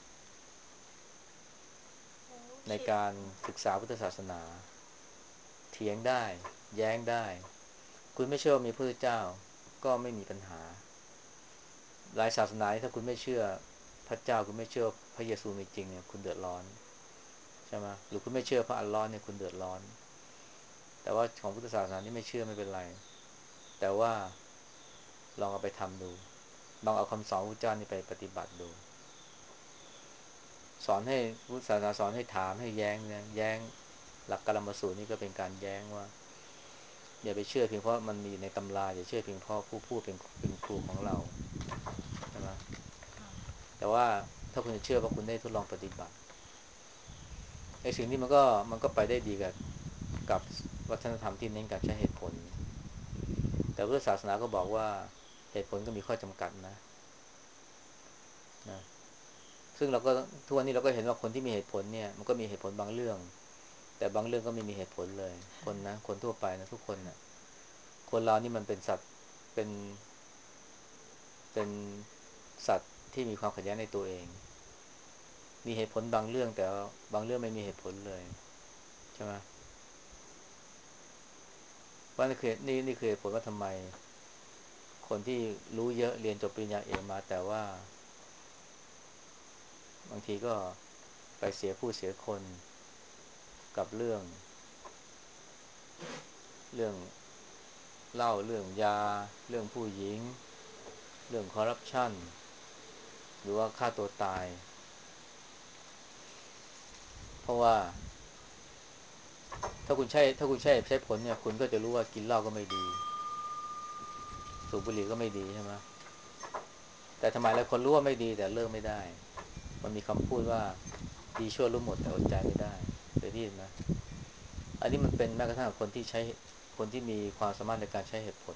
ในการศึกษาพุทธศาสนาเถียงได้แย้งได้คุณไม่เชื่อว่ามีพระพุทธเจ้าก็ไม่มีปัญหาหลายศาสนาถ้าคุณไม่เชื่อพระเจ้าคุณไม่เชื่อพระเยซูมีจริงเนี่ยคุณเดือดร้อนใช่ไหมหรือคุณไม่เชื่อพระอัลเลาะห์เนี่ยคุณเดือดร้อนแต่ว่าของพุทธศาสนานี่ไม่เชื่อไม่เป็นไรแต่ว่าลองเอาไปทำดูลองเอาคำสอนพระเจ้านี่ไปปฏิบัติดูสอนให้พุทธศาสนาสอนให้ถามให้แย้งนะแย้งหลักกรรมสูตรนี่ก็เป็นการแย้งว่าอย่าไปเชื่อเพียงเพราะมันมีในตำราอย่าเชื่อเพียงเพราะผู้พูดเป็นครูของเราใช่ไหมแต่ว่าถ้าคุณจะเชื่อเพราะคุณได้ทดลองปฏิบัติไอ้สิ่งนี้มันก็ไปได้ดีกับวัฒนธรรมที่เน้นการใช้เหตุผลแต่พุทธศาสนาก็บอกว่าเหตุผลก็มีข้อจำกัดนะซึ่งเราก็ทุกวันนี้เราก็เห็นว่าคนที่มีเหตุผลเนี่ยมันก็มีเหตุผลบางเรื่องแต่บางเรื่องก็ไม่มีเหตุผลเลยคนทั่วไปนะทุกคนนะคนเรานี่มันเป็นสัตว์เป็นเป็นสัตว์ที่มีความขัดแย้งในตัวเองมีเหตุผลบางเรื่องแต่บางเรื่องไม่มีเหตุผลเลยใช่ไหมเพราะนี่คือเหตุผลว่าทำไมคนที่รู้เยอะเรียนจบปริญญาเอกมาแต่ว่าบางทีก็ไปเสียผู้เสียคนกับเรื่องเหล้าเรื่องยาเรื่องผู้หญิงเรื่องคอร์รัปชันหรือว่าฆ่าตัวตายเพราะว่าถ้าคุณใช้ผลเนี่ยคุณก็จะรู้ว่ากินเหล้าก็ไม่ดีสูบบุหรี่ก็ไม่ดีใช่ไหมแต่ทำไมหลายคนรู้ว่าไม่ดีแต่เลิกไม่ได้มันมีคำพูดว่าดีชั่วรู้หมดแต่อดใจไม่ได้เคยได้ยินไหมอันนี้มันเป็นแม้กระทั่งคนที่มีความสามารถในการใช้เหตุผล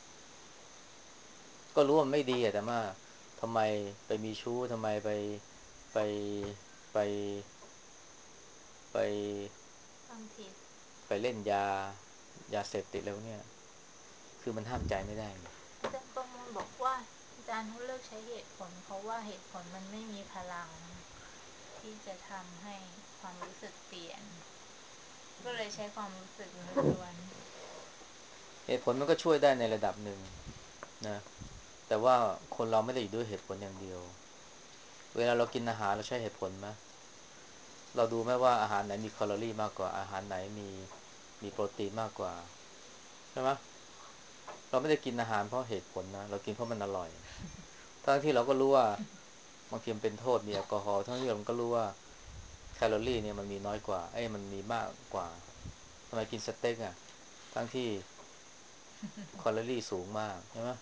ก็รู้ว่ามันไม่ดีแต่ว่าทำไมไปมีชู้ทำไมไปไปไปทำผิดไปเล่นยาเสพติดแล้วเนี่ยคือมันห้ามใจไม่ได้อาจารย์ประมวลบอกว่าอาจารย์เขาเลิกใช้เหตุผลเพราะว่าเหตุผลมันไม่มีพลังที่จะทำให้ความรู้สึกเปลี่ยนก็เลยใช้ความรู้สึกล้วนเหตุผลมันก็ช่วยได้ในระดับหนึ่งนะแต่ว่าคนเราไม่ได้อยู่ด้วยเหตุผลอย่างเดียวเวลาเรากินอาหารเราใช้เหตุผลไหมเราดูไหมว่าอาหารไหนมีแคลอรี่มากกว่าอาหารไหนมีโปรตีนมากกว่าใช่ไหมเราไม่ได้กินอาหารเพราะเหตุผลนะเรากินเพราะมันอร่อยทั้งที่เราก็รู้ว่าบางทีมันเป็นโทษมีแอลกอฮอล์ทั้งที่เราก็รู้ว่าแคลอรี่เนี่ยมันมีน้อยกว่ามันมีมากกว่าทำไมกินสเต็กอ่ะทั้งที่แคลอรี่สูงมากใช่ไหม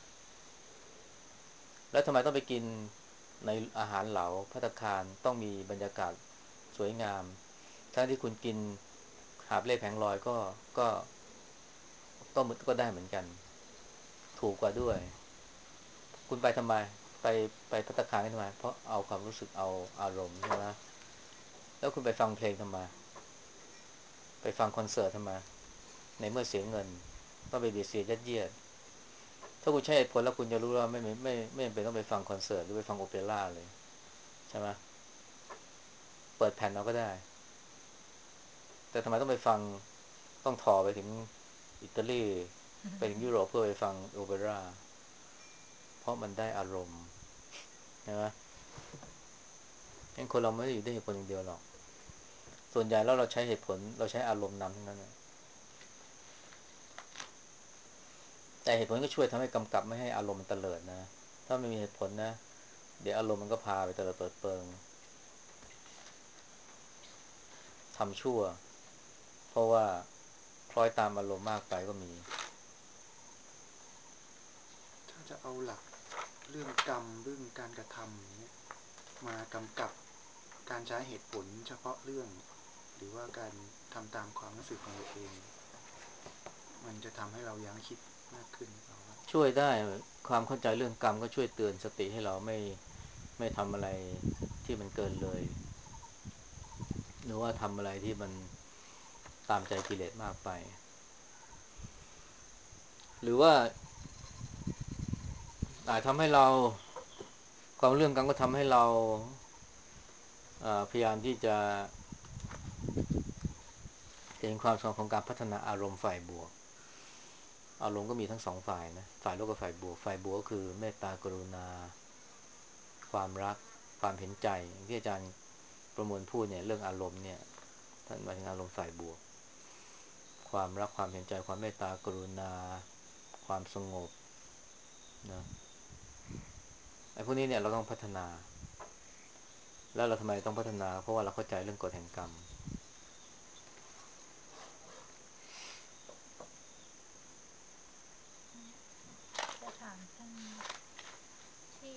แล้วทำไมต้องไปกินในอาหารเหลาภัตตาคารต้องมีบรรยากาศสวยงามทั้งที่คุณกินหาบเล่แผงลอยก็ก็ได้เหมือนกันถูกกว่าด้วยคุณไปทำไมไปไปภัตตาคารทำไมเพราะเอาความรู้สึกเอาอารมณ์ใช่ไหมแล้วคุณไปฟังเพลงทำไมไปฟังคอนเสิร์ตทำไมในเมื่อเสียเงินต้องไปเบียดเสียดยัดเยียดถ้าคุณใช้เหตุผลแล้วคุณจะรู้ว่าไม่จำเป็นต้องไปฟังคอนเสิร์ตหรือไปฟังโอเปร่าเลยใช่ไหมเปิดแผ่นเอาก็ได้แต่ทำไมต้องไปฟังต้องถ่อไปถึงอิตาลีไปถึงยุโรปเพื่อไปฟังโอเปร่าเพราะมันได้อารมณ์ใช่ไหมงั้นคนเราไม่ได้อยู่ด้วยเหตุผลอย่างเดียวหรอกส่วนใหญ่แล้วเราใช้เหตุผลเราใช้อารมณ์นำทั้งนั้นนะแต่เหตุผลก็ช่วยทำให้กำกับไม่ให้อารมณ์มันเตลิดนะถ้าไม่มีเหตุผลนะเดี๋ยวอารมณ์มันก็พาไปเตลิดเปิดเปิงทำชั่วเพราะว่าคล้อยตามอารมณ์มากไปก็มีถ้าจะเอาหลักเรื่องกรรมเรื่องการกระทำอย่างเงี้ยมากำกับการใช้เหตุผลเฉพาะเรื่องหรือว่าการทำตามความรู้สึกของตัวเองมันจะทำให้เรายั้งคิดมากขึ้นเราว่าช่วยได้ความเข้าใจเรื่องกรรมก็ช่วยเตือนสติให้เราไม่ทำอะไรที่มันเกินเลยหรือว่าทำอะไรที่มันตามใจกิเลสมากไปหรือว่าอาจทำให้เราความเรื่องกรรมก็ทำให้เราพยายามที่จะเห็นความสำคัญของการพัฒนาอารมณ์ฝ่ายบวกอารมณ์ก็มีทั้งสองฝ่ายนะฝ่ายลบกับฝ่ายบวกก็คือเมตตากรุณาความรักความเห็นใจอย่างที่อาจารย์ประมวลพูดเนี่ยเรื่องอารมณ์เนี่ยท่านหมายถึงอารมณ์ฝ่ายบวกความรักความเห็นใจความเมตตากรุณาความสงบนะไอ้พวกนี้เนี่ยเราต้องพัฒนาแล้วเราทำไมต้องพัฒนาเพราะว่าเราเข้าใจเรื่องกฎแห่งกรรมๆจะถามท่านที่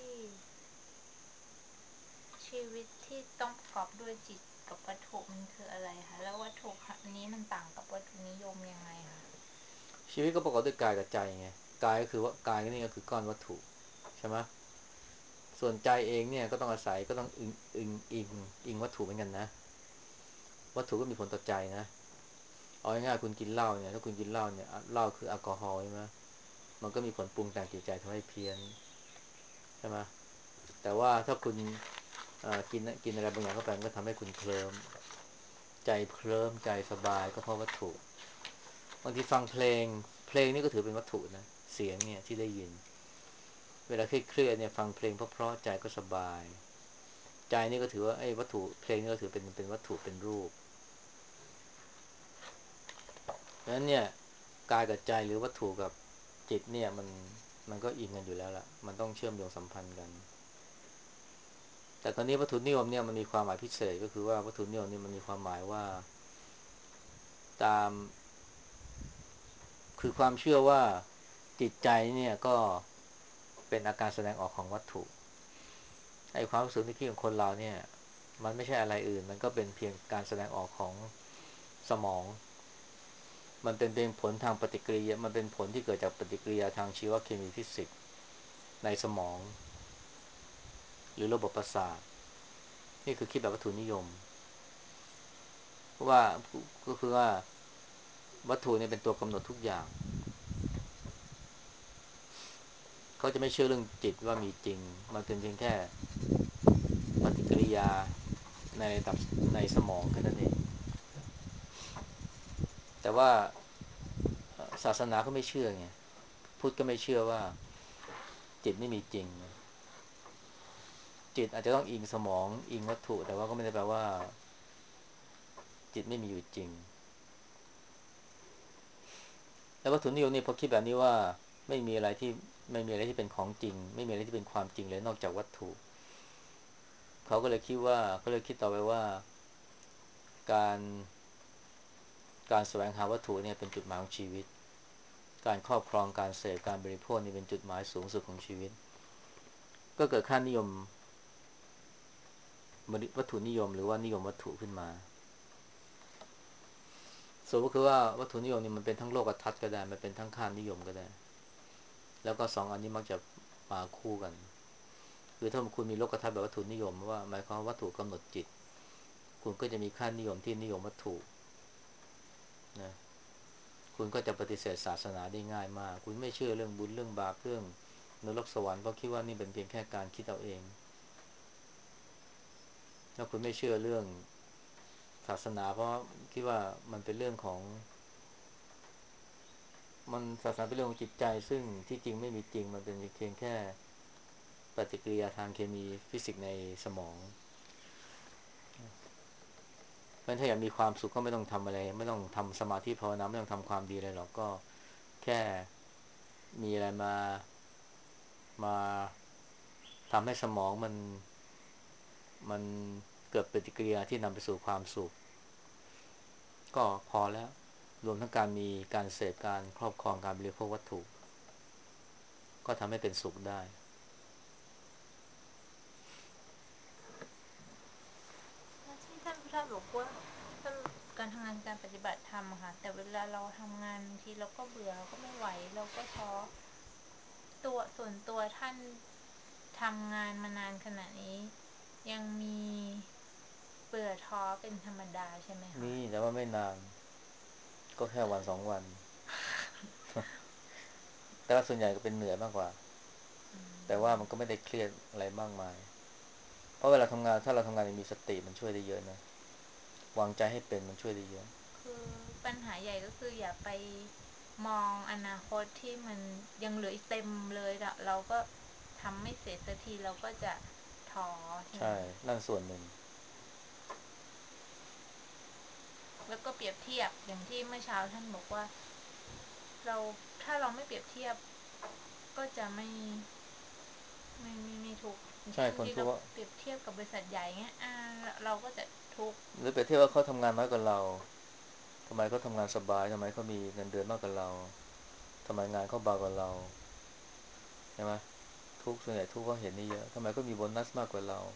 ชีวิตที่ต้องประกอบด้วยจิตกับวัตถุมันคืออะไรคะแล้ววัตถุอันนี้มันต่างกับวัตถุนิยมยังไงคะชีวิตก็ประกอบด้วยกายกับใจไงกายก็คือว่ากายนี่ก็คือก้อนวัตถุใช่ไหมส่วนใจเองเนี่ยก็ต้องอาศัยก็ต้องอิงวัตถุเหมือนกันนะวัตถุก็มีผลต่อใจนะเอาง่ายๆคุณกินเหล้าเนี่ยถ้าคุณกินเหล้าเนี่ยเหล้าคือแอลกอฮอล์ใช่ไหมมันก็มีผลปรุงแต่งจิตใจทำให้เพี้ยนใช่ไหมแต่ว่าถ้าคุณกินอะไรบางอย่างเข้าไปมันก็ทำให้คุณเคลิ้มใจเคลิ้มใจสบายก็เพราะวัตถุบางทีฟังเพลงนี่ก็ถือเป็นวัตถุนะเสียงเนี่ยที่ได้ยินเวลาเครียดเนี่ยฟังเพลงเพราะๆใจก็สบายใจนี่ก็ถือว่าไอ้วัตถุเพลงนี่ก็ถือเป็นวัตถุเป็นรูปเพราะฉะนั้นเนี่ยกายกับใจหรือวัตถุกับจิตเนี่ยมันก็อิงกันอยู่แล้วล่ะมันต้องเชื่อมโยงสัมพันธ์กันแต่ตอนนี้วัตถุนิยมเนี่ยมันมีความหมายพิเศษก็คือว่าวัตถุนิยมนี่มันมีความหมายว่าตามคือความเชื่อว่าจิตใจเนี่ยก็เป็นอาการแสดงออกของวัตถุไอ้ความรู้สึกนึกคิดของคนเราเนี่ยมันไม่ใช่อะไรอื่นมันก็เป็นเพียงการแสดงออกของสมองมันเป็นเพียงผลทางปฏิกิริยามันเป็นผลที่เกิดจากปฏิกิริยาทางชีวเคมีฟิสิกส์ในสมองหรือระบบประสาทนี่คือคิดแบบวัตถุนิยมเพราะว่าก็คือว่าวัตถุเนี่ยเป็นตัวกำหนดทุกอย่างเขเขาจะไม่เชื่อเรื่องจิตว่ามีจริงมันเป็นเพียงแค่ปฏิกิริยาในระดับในสมองแค่นั้นเองแต่ว่าศาสนาก็ไม่เชื่อไงพุทธก็ไม่เชื่อว่าจิตไม่มีจริงจิตอาจจะต้องอิงสมองอิงวัตถุแต่ว่าก็ไม่ได้แปลว่าจิตไม่มีอยู่จริงแล้ววัตถุนิยมนี่พอคิดแบบนี้ว่าไม่มีอะไรที่ไม่มีอะไรที่เป็นของจริงไม่มีอะไรที่เป็นความจริงเลยนอกจากวัตถุเขาก็เลยคิดว่าเขาเลยคิดต่อไปว่าการการแสวงหาวัตถุเนี่ยเป็นจุดหมายของชีวิตการครอบครองการเสพการบริโภคนี่เป็นจุดหมายสูงสุดของชีวิตก็เกิดค่านิยมวัตถุนิยมหรือว่านิยมวัตถุขึ้นมาส่วนก็คือว่าวัตถุนิยมนี่มันเป็นทั้งโลกทัศน์ก็ได้มันเป็นทั้งค่านิยมก็ได้แล้วก็สองอันนี้มักจะมาคู่กันคือถ้าคุณมีโลกทัศน์แบบวัตถุนิยมว่าหมายความว่าวัตถุกำหนดจิตคุณก็จะมีค่านิยมที่นิยมวัตถุนะคุณก็จะปฏิเสธศาสนาได้ง่ายมากคุณไม่เชื่อเรื่องบุญเรื่องบาปเรื่องนรกสวรรค์เพราะคิดว่านี่เป็นเพียงแค่การคิดเอาเองถ้าคุณไม่เชื่อเรื่องศาสนาเพราะคิดว่ามันเป็นเรื่องของมันศาสนาเป็นเรื่องของจิตใจซึ่งที่จริงไม่มีจริงมันเป็นเพียงแค่ปฏิกิริยาทางเคมีฟิสิกส์ในสมองเพราะถ้าอยากมีความสุขก็ไม่ต้องทำอะไรไม่ต้องทำสมาธิภาวนาไม่ต้องทำความดีอะไรหรอกก็แค่มีอะไรมาทำให้สมองมันเกิดปฏิกิริยาที่นำไปสู่ความสุขก็พอแล้วรวมทั้งการมีการเสพการครอบครองการบริโภควัตถุก็ทำให้เป็นสุขได้ที่ท่านพุทธบอกว่าท่านการทำงานการปฏิบัติธรรมค่ะแต่เวลาเราทำงานบางทีเราก็เบื่อเราก็ไม่ไหวเราก็ท้อตัวส่วนตัวท่านทำงานมานานขนาดนี้ยังมีเบื่อท้อเป็นธรรมดาใช่ไหมคะมีแต่ว่าไม่นานก็แค่วันสองวันแต่ว่าส่วนใหญ่ก็เป็นเหนื่อยมากกว่าแต่ว่ามันก็ไม่ได้เครียดอะไรมากมายเพราะเวลาทำงานถ้าเราทำงานมีสติมันช่วยได้เยอะนะวางใจให้เป็นมันช่วยได้เยอะคือปัญหาใหญ่ก็คืออย่าไปมองอนาคตที่มันยังเหลืออีกเต็มเลยอะเราก็ทำไม่เสร็จสักทีเราก็จะท้อใช่ไหมใช่คะนั่นส่วนหนึ่งแล้วก็เปรียบเทียบอย่างที่เมื่อเช้าท่านบอกว่าเราถ้าเราไม่เปรียบเทียบก็จะไม่ทุกข์ใช่เช่นที่เราคนทั่วเปรียบเทียบกับบริษัทใหญ่เงี้ยเราก็จะทุกข์หรือเปรียบเทียบว่าเขาทำงานน้อยกว่าเราทำไมเขาทำงานสบายทำไมเขามีเงินเดือนมากกว่าเราทำไมงานเขาเบากว่าเราใช่ไหมทุกส่วนใหญ่ทุกเขาเห็นนี่เยอะทำไมเขามีโบนัสมากกว่าเรา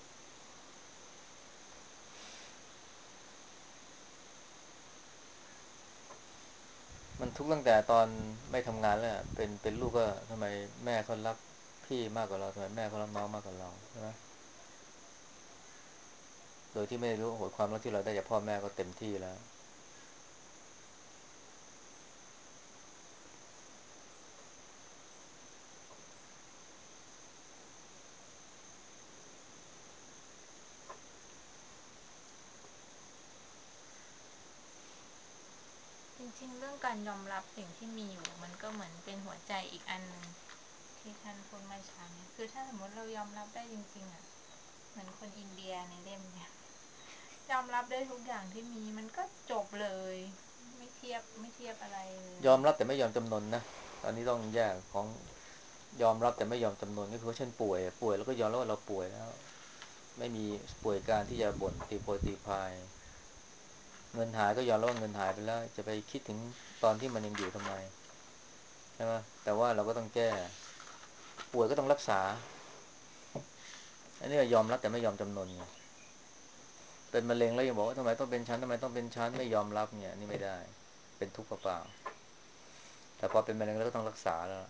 มันทุกข์ตั้งแต่ตอนไม่ทำงานแล้วเป็นลูกก็ทำไมแม่เขารักพี่มากกว่าเราทำไมแม่เขารักน้องมากกว่าเราใช่ไหมโดยที่ไม่รู้โหความรักที่เราได้จากพ่อแม่ก็เต็มที่แล้วจริงๆเรื่องการยอมรับสิ่งที่มีอยู่มันก็เหมือนเป็นหัวใจอีกอันหนึ่งที่ท่านพูดมาช้าเนี่ยคือถ้าสมมติเรายอมรับได้จริงๆอ่ะเหมือนคนอินเดียในเล่มเนี่ยยอมรับได้ทุกอย่างที่มีมันก็จบเลยไม่เทียบอะไรเลยยอมรับแต่ไม่ยอมจำนนนะอันนี้ต้องแยกของยอมรับแต่ไม่ยอมจำนนก็คือว่าเช่นป่วยแล้วก็ยอมรับว่าเราป่วยแล้วไม่มีป่วยการที่จะบ่นตีโพยตีพายเงินหายก็ยอมรับว่าเงินหายไปแล้วจะไปคิดถึงตอนที่มันยังอยู่ทำไมใช่ไหมแต่ว่าเราก็ต้องแก้ป่วยก็ต้องรักษาอันนี้ยอมรับแต่ไม่ยอมจำนนไงเป็นมะเร็งแล้วยังบอกว่าทำไมต้องเป็นชั้นทำไมต้องเป็นชั้นไม่ยอมรับเนี่ยนี่ไม่ได้เป็นทุกข์เปล่าๆแต่พอเป็นมะเร็งแล้วก็ต้องรักษาแล้ว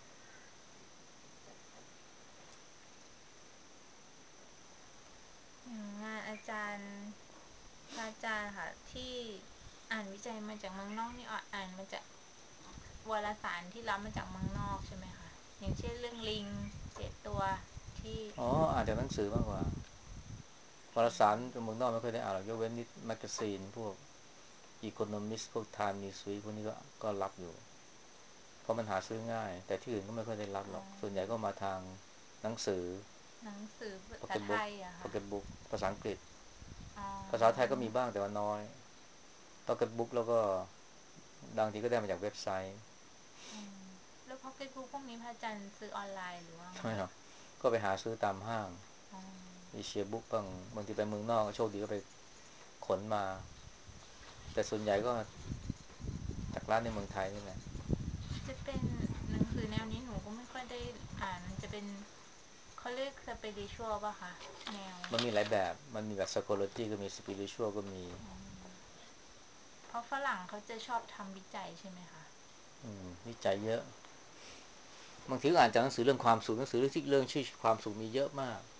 อย่างงานอาจารย์พระอาจารย์ค่ะที่อ่านวิจัยมาจากเมืองนอกนี่อ่านมาจากวารสารที่รับมาจากเมืองนอกใช่ไหมคะอย่างเช่นเรื่องลิง7 ตัวที่อ๋ออ่านจากหนังสือมากกว่าวารสารเมืองนอกไม่ค่อยได้อ่านหรอกยกเว้นนิดแมกกาซีนพวกอีโคโนมิสพวกไทม์นิวส์วีพวกนี้ก็รับอยู่เพราะมันหาซื้อง่ายแต่ที่อื่นก็ไม่ค่อยได้รับหรอกส่วนใหญ่ก็มาทางหนังสือหนังสือพ็อกภาษาไทเก็ตบุ๊กยอะค่ะพ็อกเก็ตบุ๊กภาษาอังกฤษอ๋อภาษาไทยก็มีบ้างแต่ว่าน้อยพ็อกเก็ตบุ๊กแล้วก็บางทีก็ได้มาจากเว็บไซต์อืมแล้วพ็อกเก็ตบุ๊กพวกนี้พระอาจารย์ซื้อออนไลน์หรือว่าไงใช่หรอก็ไปหาซื้อตามห้างอ๋อมีเชียร์บุ๊กบางทีไปเมืองนอกโชคดีก็ไปขนมาแต่ส่วนใหญ่ก็จากร้านในเมืองไทยนี่แหละจะเป็นหนังสือแนวนี้หนูก็ไม่ค่อยได้อ่านมันจะเป็นเขาเรียกสเปริชวลป่ะคะแนวมันมีหลายแบบมันมีแบบ psychology ก็มี spiritual ก็มีเพราะฝรั่งเขาจะชอบทำวิจัยใช่ไหมคะวิจัยเยอะบางทีก็อ่านจากหนังสือเรื่องความสุขหนังสือเรื่องชื่อความสุขมีเยอะมาก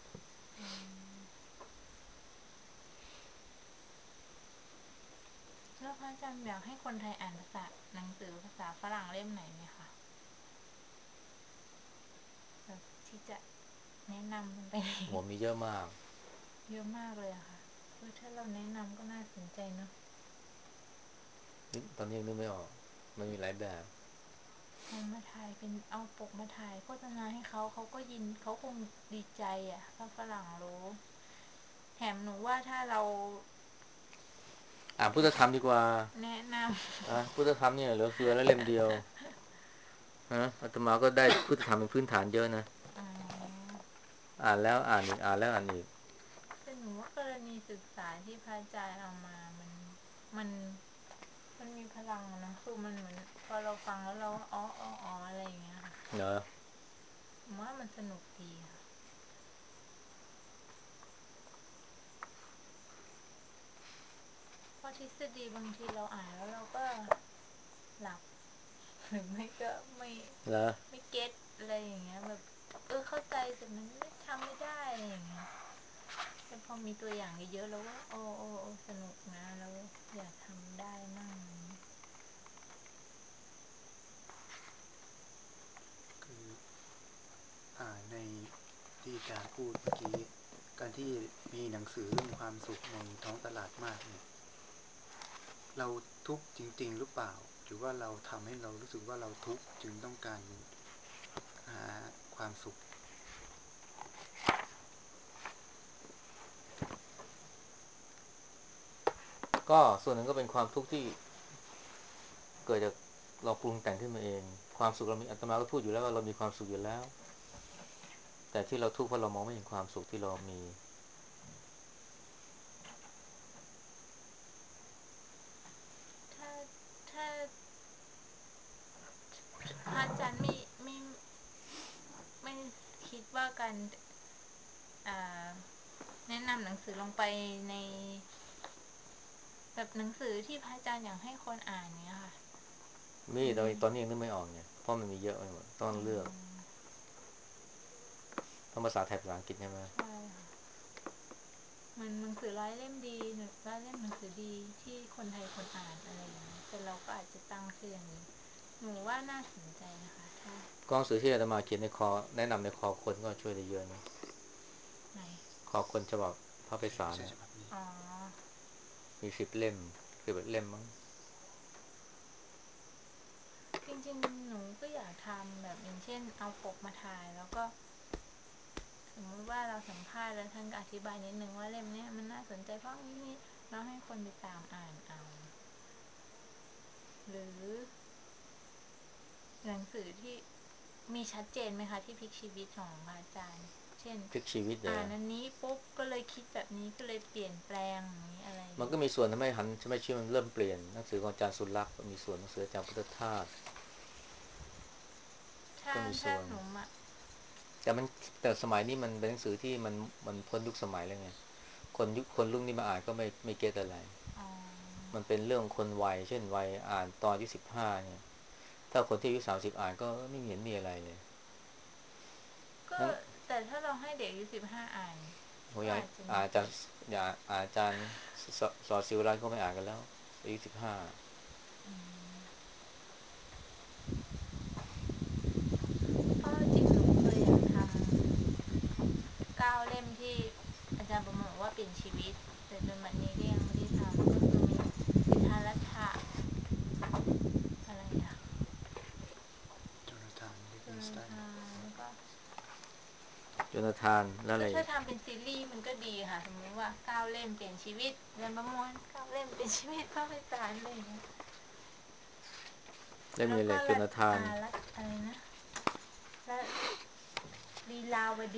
แล้วพระอาจารย์อยากให้คนไทยอ่านภาษาหนังสือภาษาฝรั่งเล่มไหนไหมคะแบบที่จะแนะนำลงไปหัวมีเยอะมากเยอะมากเลยอะค่ะถ้าเราแนะนำก็น่าสนใจเนาะตอนนี้ยังนึกไม่ออกมันมีหลายแบบเอามาถ่ายเป็นเอาปกมาถ่ายโฆษณาให้เขาเขาก็ยินเขาคงดีใจอะถ้าฝรั่งรู้แถมหนูว่าถ้าเราอ่านพุทธธรรมดีกว่าแนะนพุทธธรรมเนี่ยเหลือเฟือแล้วเล่มเดียวฮะอาตมาก็ได้พุทธธรรมเป็นพื้นฐานเยอะนะำอ่านแล้วอ่านอีกอ่านแล้วอ่านอีกแต่หนูว่ากรณีศึกษาที่พระอาจารย์เอามามันมันมีพลังนะคือมันเหมือนพอเราฟังแล้วเราก็อ๋ออะไรอย่างเงี้ยค่ะเนอะหนูว่ามันสนุกดีค่ะเพราะทฤษฎีบางทีเราอ่านแล้วเราก็หลับหรือไม่ก็เหรอไม่เก็ตอะไรอย่างเงี้ยแบบเข้าใจแต่มันไม่ทำไม่ได้อะไรอย่างเงี้ยแต่พอมีตัวอย่างเยอะๆแล้วก็โอ้สนุกนะแล้วอยากทำได้มั่งอะไรเงี้ยคือในที่อาจารย์พูดเมื่อกี้การที่มีหนังสือเรื่องความสุขในท้องตลาดมากเนี่ยเราทุกข์จริงๆหรือเปล่าหรือว่าเราทำให้เรารู้สึกว่าเราทุกข์จึงต้องการหาความสุขก็ส่วนหนึ่งก็เป็นความทุกข์ที่เกิดจากเราปรุงแต่งขึ้นมาเองความสุขเรามีอาตมาก็พูดอยู่แล้วว่าเรามีความสุขอยู่แล้วแต่ที่เราทุกข์เพราะเรามองไม่เห็นความสุขที่เรามีถ้าถ้าพระอาจารย์ไม่คิดว่าการอ่าแนะนำหนังสือลงไปในแบบหนังสือที่พระอาจารย์อยากให้คนอ่านเนี้ยค่ะมีมีแต่ตอนนี้ยังนึกไม่ออกไงเพราะมันมีเยอะไปหมดต้องเลือกต้องภาษาไทยภาษาอังกฤษใช่ไหมใช่ค่ะมันหนังสือร้อยเล่มดีร้อยเล่มหนังสือดีที่คนไทยคนอ่านอะไรอย่างเงี้ยแต่เราก็อาจจะตั้งชื่ออย่างนี้หนูว่าน่าสนใจนะคะถ้าก็หนังสือที่อาตมาเขียนในคอแนะนำในคอคนก็ช่วยได้เยอะนะไหนคอคนฉบับพระไพศาลใช่นะฉบับนี้อ๋อมี10 เล่ม11 เล่มมั้งจริงๆหนูก็อยากทำแบบอย่างเช่นเอาปกมาถ่ายแล้วก็สมมติว่าเราสัมภาษณ์แล้วท่านก็อธิบายนิดนึงว่าเล่มเนี้ยมันน่าสนใจเพราะนี้แล้วให้คนไปตามอ่านเอาหรือหนังสือที่มีชัดเจนไหมคะที่พลิกชีวิตของพระอาจารย์เช่นพลิกชีวิตเด้ออ่านอันนี้ปุ๊บก็เลยคิดแบบนี้ก็เลยเปลี่ยนแปลงอย่างนี้อะไรอย่างนี้มันก็มีส่วนทำให้ทำให้ชีวิตมันเริ่มเปลี่ยนหนังสือของอาจารย์สุรักษ์ก็มีส่วนหนังสืออาจารย์พุทธทาสถ้าก็มีถ้าส่วนหนูมาแต่มันแต่สมัยนี้มันเป็นหนังสือที่มันพ้นยุคสมัยแล้วไงคนรุ่นนี้มาอ่านก็ไม่เก็ตอะไรอ๋อมันเป็นเรื่องคนวัยเช่นวัยอ่านตอนอายุ15เนี่ยถ้าคนที่อายุ30อ่านก็ไม่เห็นมีอะไรเลยก็นั่นแต่ถ้าเราให้เด็กอายุ15อ่านก็โหอย่างอาจจะหนักอาจารย์อย่าอาจารย์สอศิวรัตน์ก็ไม่อ่านกันแล้วอายุ15 นชีวิตแต่จนบัดนี้ก็ยังไม่ได้ทำก็คือมีสิทธารัตถะอะไรอะโจนาธานลิฟโจวิงสตันนาธานแล้วก็โจนาธานแล้วอะไรถ้าทำเป็นซีรีส์มันก็ดีค่ะสมมติว่า9 เล่มเปลี่ยนชีวิตเรียนประมวล9 เล่มเปลี่ยนชีวิตพระอาจารย์อะไรอย่างเงี้ยแล้วมีอะไรโจนาธานรัฐอะไรนะรัฐลีลาวดี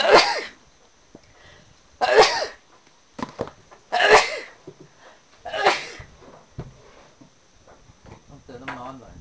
ต้องเติมน้ำร้อนหน่อย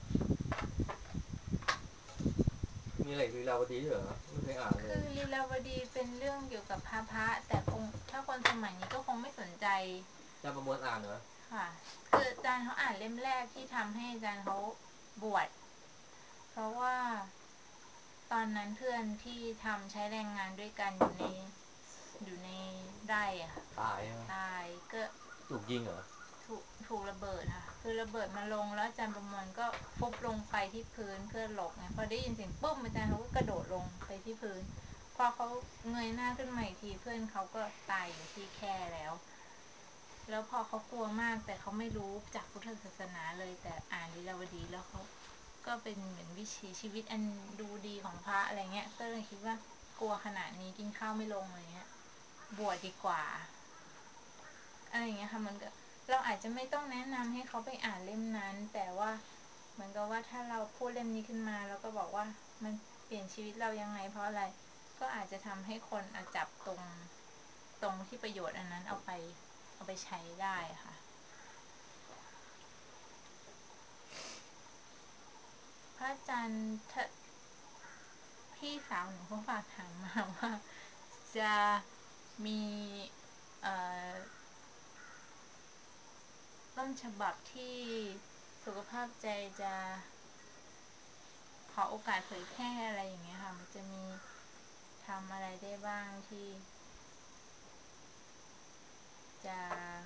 มีอะไรลีลาวดีด้วยเหรอไม่เคยอ่านเลคืยอลีลาวดีเป็นเรื่องเกี่ยวกับพระแต่คงถ้าคนสมัยนี้ก็คงไม่สนใจจะประมวลอ่านเหรอค่ะคืออาจารย์เขาอ่านเล่มแรกที่ทำให้อาจารย์เขาบวชเพราะว่าตอนนั้นเพื่อนที่ทำใช้แรงงานด้วยกันอยู่ในไร่อะค่ะตายใช่ไหมตายก็ถูกยิงเหรอถูกระเบิดค่ะคือระเบิดมาลงแล้วอาจารย์ประมวลก็ฟุบลงไปที่พื้นเพื่อหลบไงพอได้ยินเสียงปุ๊บอาจารย์เขาก็กระโดดลงไปที่พื้นพอเขาเงยหน้าขึ้นมาอีกทีเพื่อนเขาก็ตายอยู่ที่แคร่แล้วพอเขากลัวมากแต่เขาไม่รู้จากพุทธศาสนาเลยแต่อ่านลีลาวดีแล้วเขาก็เป็นเหมือนวิถีชีวิตอันดูดีของพระอะไรเงี้ยก็เลยคิดว่ากลัวขนาดนี้กินข้าวไม่ลงอะไรเงี้ยบวชดีกว่าอะไรเงี้ยค่ะมันก็เราอาจจะไม่ต้องแนะนำให้เขาไปอ่านเล่มนั้นแต่ว่าเหมือนกับว่าถ้าเราพูดเล่มนี้ขึ้นมาแล้วก็บอกว่ามันเปลี่ยนชีวิตเรายังไงเพราะอะไรก็อาจจะทำให้คนจับตรงที่ประโยชน์อันนั้นเอาไปใช้ได้ค่ะพระอาจารย์พี่สาวหนูเขาฝากถามมาว่าจะมีเอ่อต้นฉบับที่สุขภาพใจจะขอโอกาสเผยแพร่อะไรอย่างเงี้ยค่ะมันจะมีทำอะไรได้บ้างที่จะ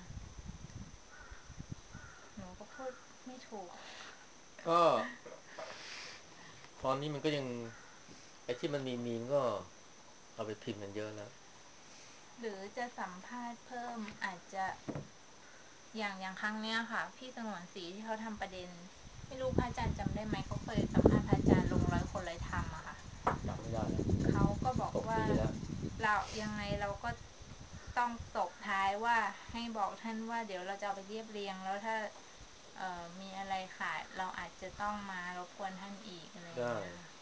หนูก็พูดไม่ถูกก็ตอนนี้มันก็ยังไอ้ที่มันมีก็เอาไปพิมพ์กันเยอะแล้วหรือจะสัมภาษณ์เพิ่มอาจจะอย่างครั้งเนี้ยค่ะพี่สงวนศรีที่เขาทำประเด็นไม่รู้พระอาจารย์จำได้ไหมเขาเคยสัมภาษณ์พระอาจารย์ลง100 คนเลยทำอะค่ะจำไม่ได้แล้วเขาก็บอก 6 ว่าปีแล้วเรายังไงเราก็ต้องตบท้ายว่าให้บอกท่านว่าเดี๋ยวเราจะเอาไปเรียบเรียงแล้วถ้ามีอะไรขาดเราอาจจะต้องมารบกวนท่านอีกอะไรอย่างได้เงี้ยค่ะ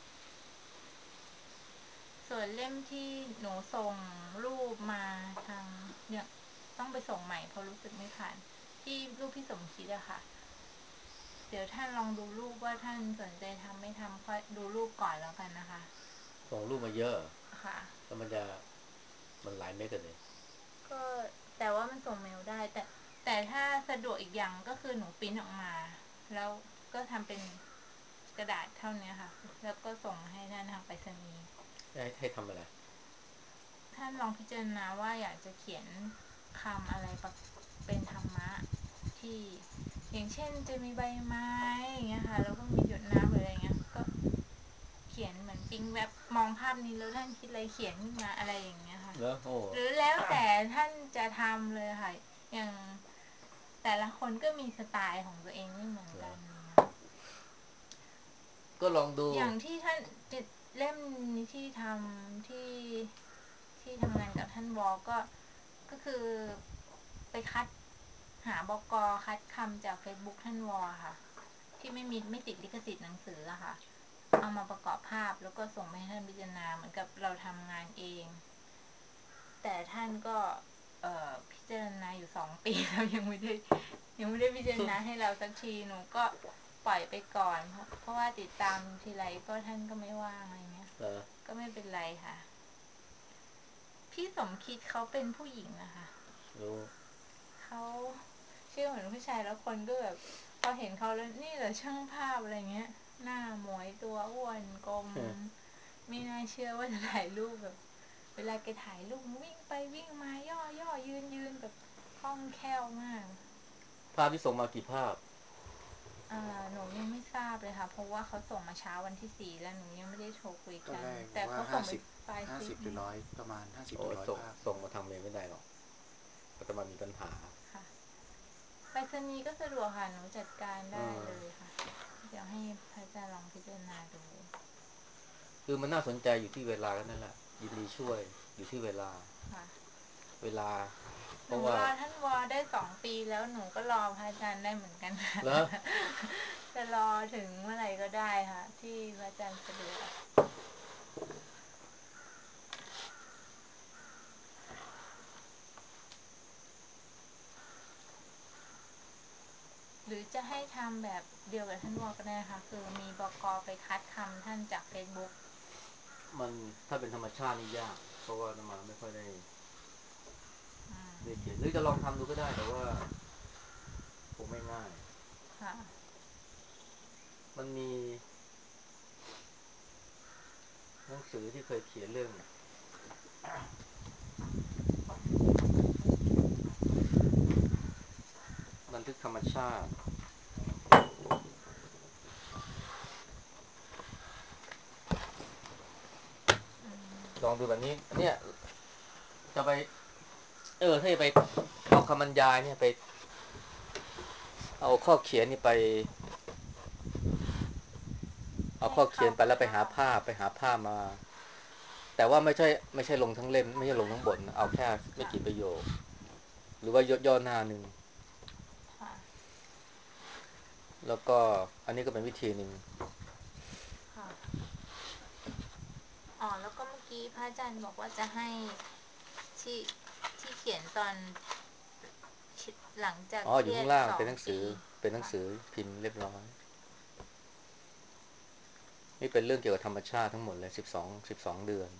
ส่วนเล่มที่หนูส่งรูปมาทางเนี่ยต้องไปส่งใหม่เพราะรู้สึกไม่ผ่านที่รูปพี่สมคิดอะค่ะเดี๋ยวท่านลองดูรูปว่าท่านสนใจทำไม่ทำค่อยดูรูปก่อนแล้วกันนะคะส่งรูปมาเยอะค่ะแล้วมันหลายเมกะเลยก็แต่ว่ามันส่งเมลได้แต่ถ้าสะดวกอีกอย่างก็คือหนูปริ้นออกมาแล้วก็ทำเป็นกระดาษเท่านี้ค่ะแล้วก็ส่งให้ท่านทางไปรษณีย์ให้ทำอะไรท่านลองพิจารณาว่าอยากจะเขียนคำอะไรเป็นธรรมะที่อย่างเช่นจะมีใบไม้อย่างเงี้ยค่ะแล้วก็มีหยดน้ำหรืออะไรเงี้ยก็เขียนเหมือนปิ๊งแบบมองภาพนี้แล้วท่านคิดอะไรเขียนขึ้นมาอะไรอย่างเงี้ยค่ะแล้วโอ้หรือแล้วแต่ท่านจะทำเลยค่ะอย่างแต่ละคนก็มีสไตล์ของตัวเองไม่เหมือนกันก็ลองดูอย่างที่ท่านเล่มที่ทำที่ทำงานกับท่านวอก็คือไปหาบกคัดคำจาก Facebook ท่านวอค่ะที่ไม่ติดลิขสิทธิ์หนังสืออะค่ะเอามาประกอบภาพแล้วก็ส่งไปให้ท่านพิจารณาเหมือนกับเราทำงานเองแต่ท่านก็พิจารณาอยู่2 ปีแล้วยังไม่ได้พิจารณาให้เราสักทีหนูก็ปล่อยไปก่อนเพราะว่าติดตามทีไรก็ท่านก็ไม่ว่างอะไรเงี้ยก็ไม่เป็นไรค่ะพี่สมคิดเขาเป็นผู้หญิงนะคะรู้เขาชื่อเหมือนผู้ชายแล้วคนก็แบบพอเห็นเขาแล้วนี่เหรอช่างภาพอะไรเงี้ยหน้าหมวยตัวอ้วนกลมไม่น่าเชื่อว่าจะถ่ายรูปแบบเวลาแกถ่ายรูปวิ่งไปวิ่งมาย่อยืนแบบคล่องแคล่วมากภาพที่ส่งมากี่ภาพหนูยังไม่ทราบเลยค่ะเพราะว่าเขาส่งมาเช้าวันที่4แล้วหนูยังไม่ได้โทรคุยกันตอนแรกบแต่อกว่าเขาส่งไปปลายห้าสิบนี่สิบหรือ100ประมาณ50 โอ้หรือ100 ส่งภาพส่งมาทำเองไม่ได้หรอกอาตมามีปัญหาค่ะไปรษณีย์ก็สะดวกค่ะหนูจัดการเอได้อเลยค่ะเดี๋ยวให้พระอาจารย์ลองพิจารณาดูคือมันน่าสนใจอยู่ที่เวลากันนั่นแหละยินดีช่วยอยู่ที่เวลาค่ะเวลาเพหนูราะว่ารอท่านวอได้2 ปีแล้วหนูก็รอพระอาจารย์ได้เหมือนกันค่ะเหรอจะรอถึงเมื่อไหร่ก็ได้ค่ะ ที่พระอาจารย์สะดวกหรือจะให้ทำแบบเดียวกับท่านวอก็ได้ค่ะคือมีบก.ไปคัดคำท่านจาก Facebook มันถ้าเป็นธรรมชาตินี่ยากเพราะว่าอาตมาไม่ค่อยได้อืได้เขียนหมรือจะลองทำดูก็ได้แต่ว่าคงไม่ง่ายค่ะมันมีหนังสือที่เคยเขียนเรื่องบันทึกธรรมชาติอืมลองดูแบบนี้เนี่ยจะไปถ้าจะไปเอาคำบรรยายเนี่ยไปเอาข้อเขียนนี่ไปเอาให้ข้อเขีเข้ายนไปแล้วกับเราไปหาภาพมาแต่ว่าไม่ใช่ลงทั้งเล่มไม่ใช่ลงทั้งบทนะเอาแค่ไม่ค่ะกี่ประโยคหรือว่าย่อหน้าหนึ่งค่ะแล้วก็อันนี้ก็เป็นวิธีหนึ่งค่ะอ๋อแล้วก็เมื่อกี้พระอาจารย์บอกว่าจะให้ที่ที่เขียนตอนหลังจากอ๋อเครียดอยู่ข้างล่างสองปีเป็นหนังค่ะสือพิมพ์เรียบร้อยนี่เป็นเรื่องเกี่ยวกับธรรมชาติทั้งหมดเลย12เดือน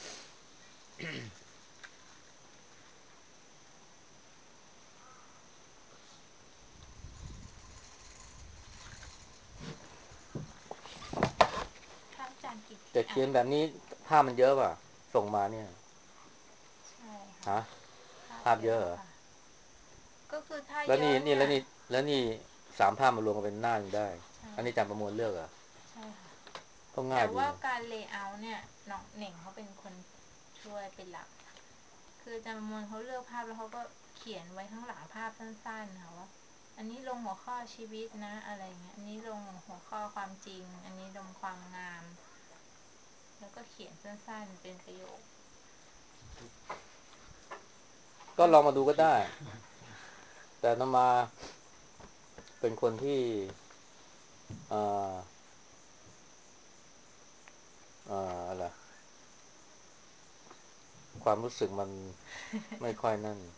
พระอาจารย์กี่แต่ที่อ่านเขียนแบบนี้ภาพมันเยอะป่ะส่งมาเนี่ยใช่ค่ะฮะภาพภาพเยเยอะเหรออะค่ะก็คือถ้าแล้วเยอะเนี่ยแล้วนี่3 ภาพมารวมกันเป็นหน้าหนึ่งได้ใช่อันนี้จำประมวลเลือกเหรอใช่ค่ะก็ง่าแต่ว่ายดีนะการเลเยอร์เนี่ยน้องเหน่งเขาเป็นคนช่วยเป็นหลักคืออาจารย์ประมวลเขาเลือกภาพแล้วเขาก็เขียนไว้ข้างหลังภาพสั้นๆค่ะว่าอันนี้ลงหัวข้อชีวิตนะอะไรเงี้ยอันนี้ลงหัวข้อความจริงอันนี้ลงความงามแล้วก็เขียนสั้นๆเป็นประโยคก็ลองมาดูก็ได้แต่นมาเป็นคนที่เอ่ออะไรความรู้สึกมันไม่ค่อยนั่น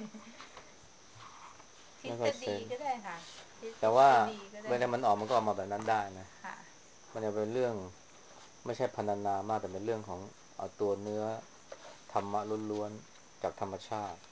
ทฤษไม่ค่อยเซฎีนก็ได้ค่ะทฤแต่ว่าษฎีก็ได้เวลามันออกมันก็ออกมาแบบนั้นได้นะค่ะมันจะเป็นเรื่องไม่ใช่พรรณนามากแต่เป็นเรื่องของเอาตัวเนื้อธรรมะล้วนๆจากธรรมชาติ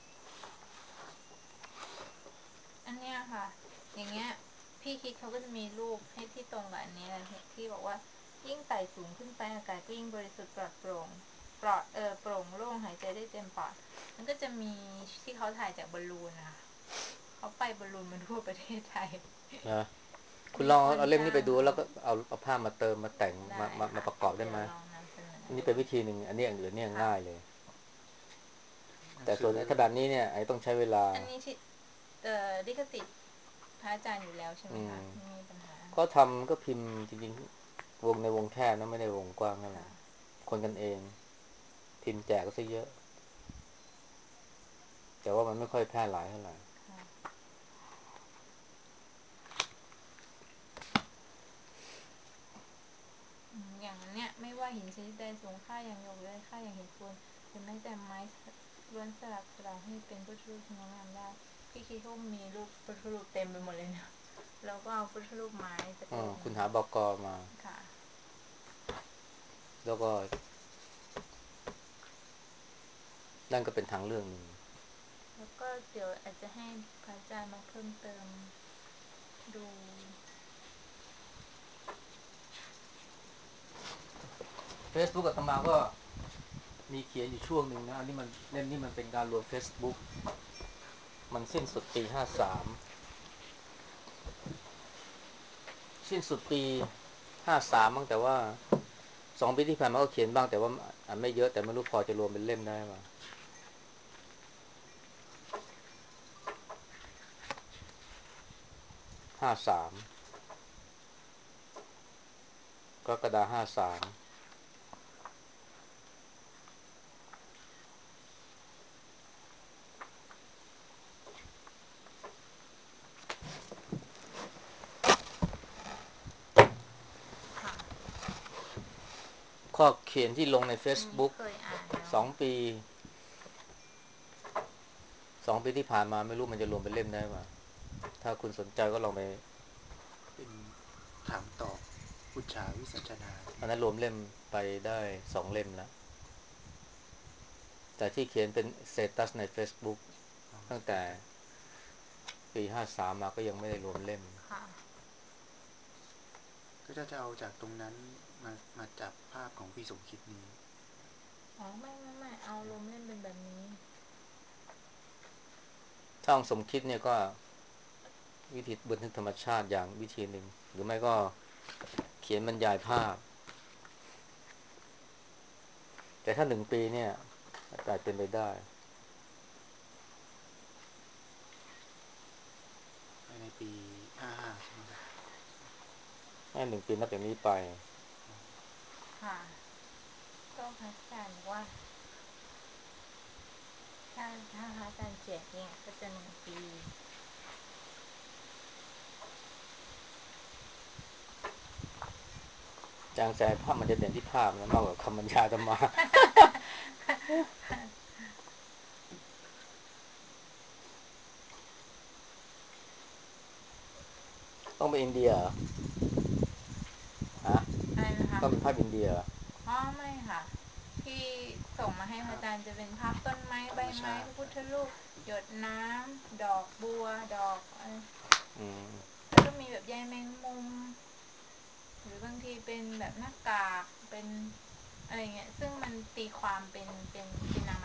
อันเนี้ยค่ะอย่างเงี้ยพี่คิดเขาก็จะมีรูปให้ที่ตรงกับอันนี้เลยที่บอกว่ายิ่งไต่สูงขึ้นไปอากาศก็ยิ่งบริสุทธิ์ปลอดโปร่งโปร่งโล่งหายใจได้เต็มปอดมันก็จะมีที่เขาถ่ายจากบอลลูนนะคะเขาไปบอลลูนมาทั่วประเทศไทยนะคุณมีลองคนเอาเล่มนี้ไปจ้างเขาดูแล้วก็เอาภาพมาเติมมาแต่งได้มาค่ะประกอบได้ไหมเดี๋ยวลองนำเสนออันนี้ดูเป็นวิธีหนึ่งอันนี้อย่างอื่นเนี่ยค่ะง่ายเลยแต่หนังสือส่วนถ้าแบบนี้เนี่ยไอ้ต้องใช้เวลาอันนี้ที่ลิขสิทธิ์พระอาจารย์อยู่แล้วใช่ไหมอืมคะไม่มีปัญหาก็ทำก็พิมพ์จริงๆวงในวงแคบนะไม่ได้วงกว้างเท่าไหร่ค่ะคนกันเองพิมพ์แจกก็ซะเยอะแต่ว่ามันไม่ค่อยแพร่หลายเท่าไหร่ค่ะอย่างนั้นเนี่ยไม่ว่าหินชนิดใดสูงค่าอย่างหยกเลยค่าอย่างหินปูนหรือแม้แต่ไม้ล้วนสลักสลายให้เป็นพุทธรูปที่งดงามได้พี่คิดเขามีรูปพุทธรูปเต็มไปหมดเลยนะแล้วก็เอาพุทธรูปไม้สักรูปหนึ่งคุณหาบกมาค่ะแล้วก็นั่นก็เป็นทางเลือกหนึ่งแล้วก็เดี๋ยวอาจจะให้พระอาจารย์มาเพิ่มเติมดูเฟซบุ๊กอาตมาก็มีเขียนอยู่ช่วงหนึ่งนะอันนี้มันเล่มนี้มันเป็นการรวม Facebook มันสิ้นสุดปี 53สิ้นสุดปี 53บ้างแต่ว่า2 ปีที่ผ่านมาก็เขียนบ้างแต่ว่าไม่เยอะแต่ไม่รู้พอจะรวมเป็นเล่มได้ป่ะ53กรกฎา53 ค่ะข้อเขียนที่ลงในอันนี้ Facebook เคยอ่านแล้ว 2 ปี2 ปีที่ผ่านมาไม่รู้มันจะรวมเป็นเล่มได้ป่ะถ้าคุณสนใจก็ลองไปเป็นถามตอบอุจฉาวิสัชนาอันนั้นรวมเล่มไปได้2 เล่มแล้วแต่ที่เขียนเป็นสเตตัสใน Facebook อ๋อตั้งแต่ปี53มาก็ยังไม่ได้รวมเล่มค่ะก็จะเอาจากตรงนั้นมาจับภาพของพี่สมคิดนี้อ๋อไม่เอารวมเล่นเป็นแบบนี้ถ้าของสมคิดเนี่ยก็วิธีบันทึกธรรมชาติอย่างวิธีหนึ่งหรือไม่ก็เขียนบรรยายภาพแต่ถ้า1 ปีเนี่ยอาจเป็นไปได้ภายในปี55ใช่ไหมครับให้1 ปีนับจากนี้ไปค่ะก็พระอาจารย์บอกว่าถ้าพระอาจารย์เขียนเนี่ยก็จะ1 ปีจางแสภาพมันจะเด่นที่ภาพนะมากกว่าคำบรรยายธรรมะ ต้องไปอินเดียเหรอฮะอะไรนะคะต้องเป็นภาพอินเดียเหรออ๋อไม่ค่ะที่ส่งมาให้พระอาจารย์จะเป็นภาพต้นไม้ธรใบรมไม้ชาติพระพุทธรูปหยดน้ำดอกบัวดอกอืมแล้วก็มีแบบใยแมงมุมหรือบางทีเป็นแบบหน้ากากเป็นอะไรเงี้ยซึ่งมันตีความเป็นนาม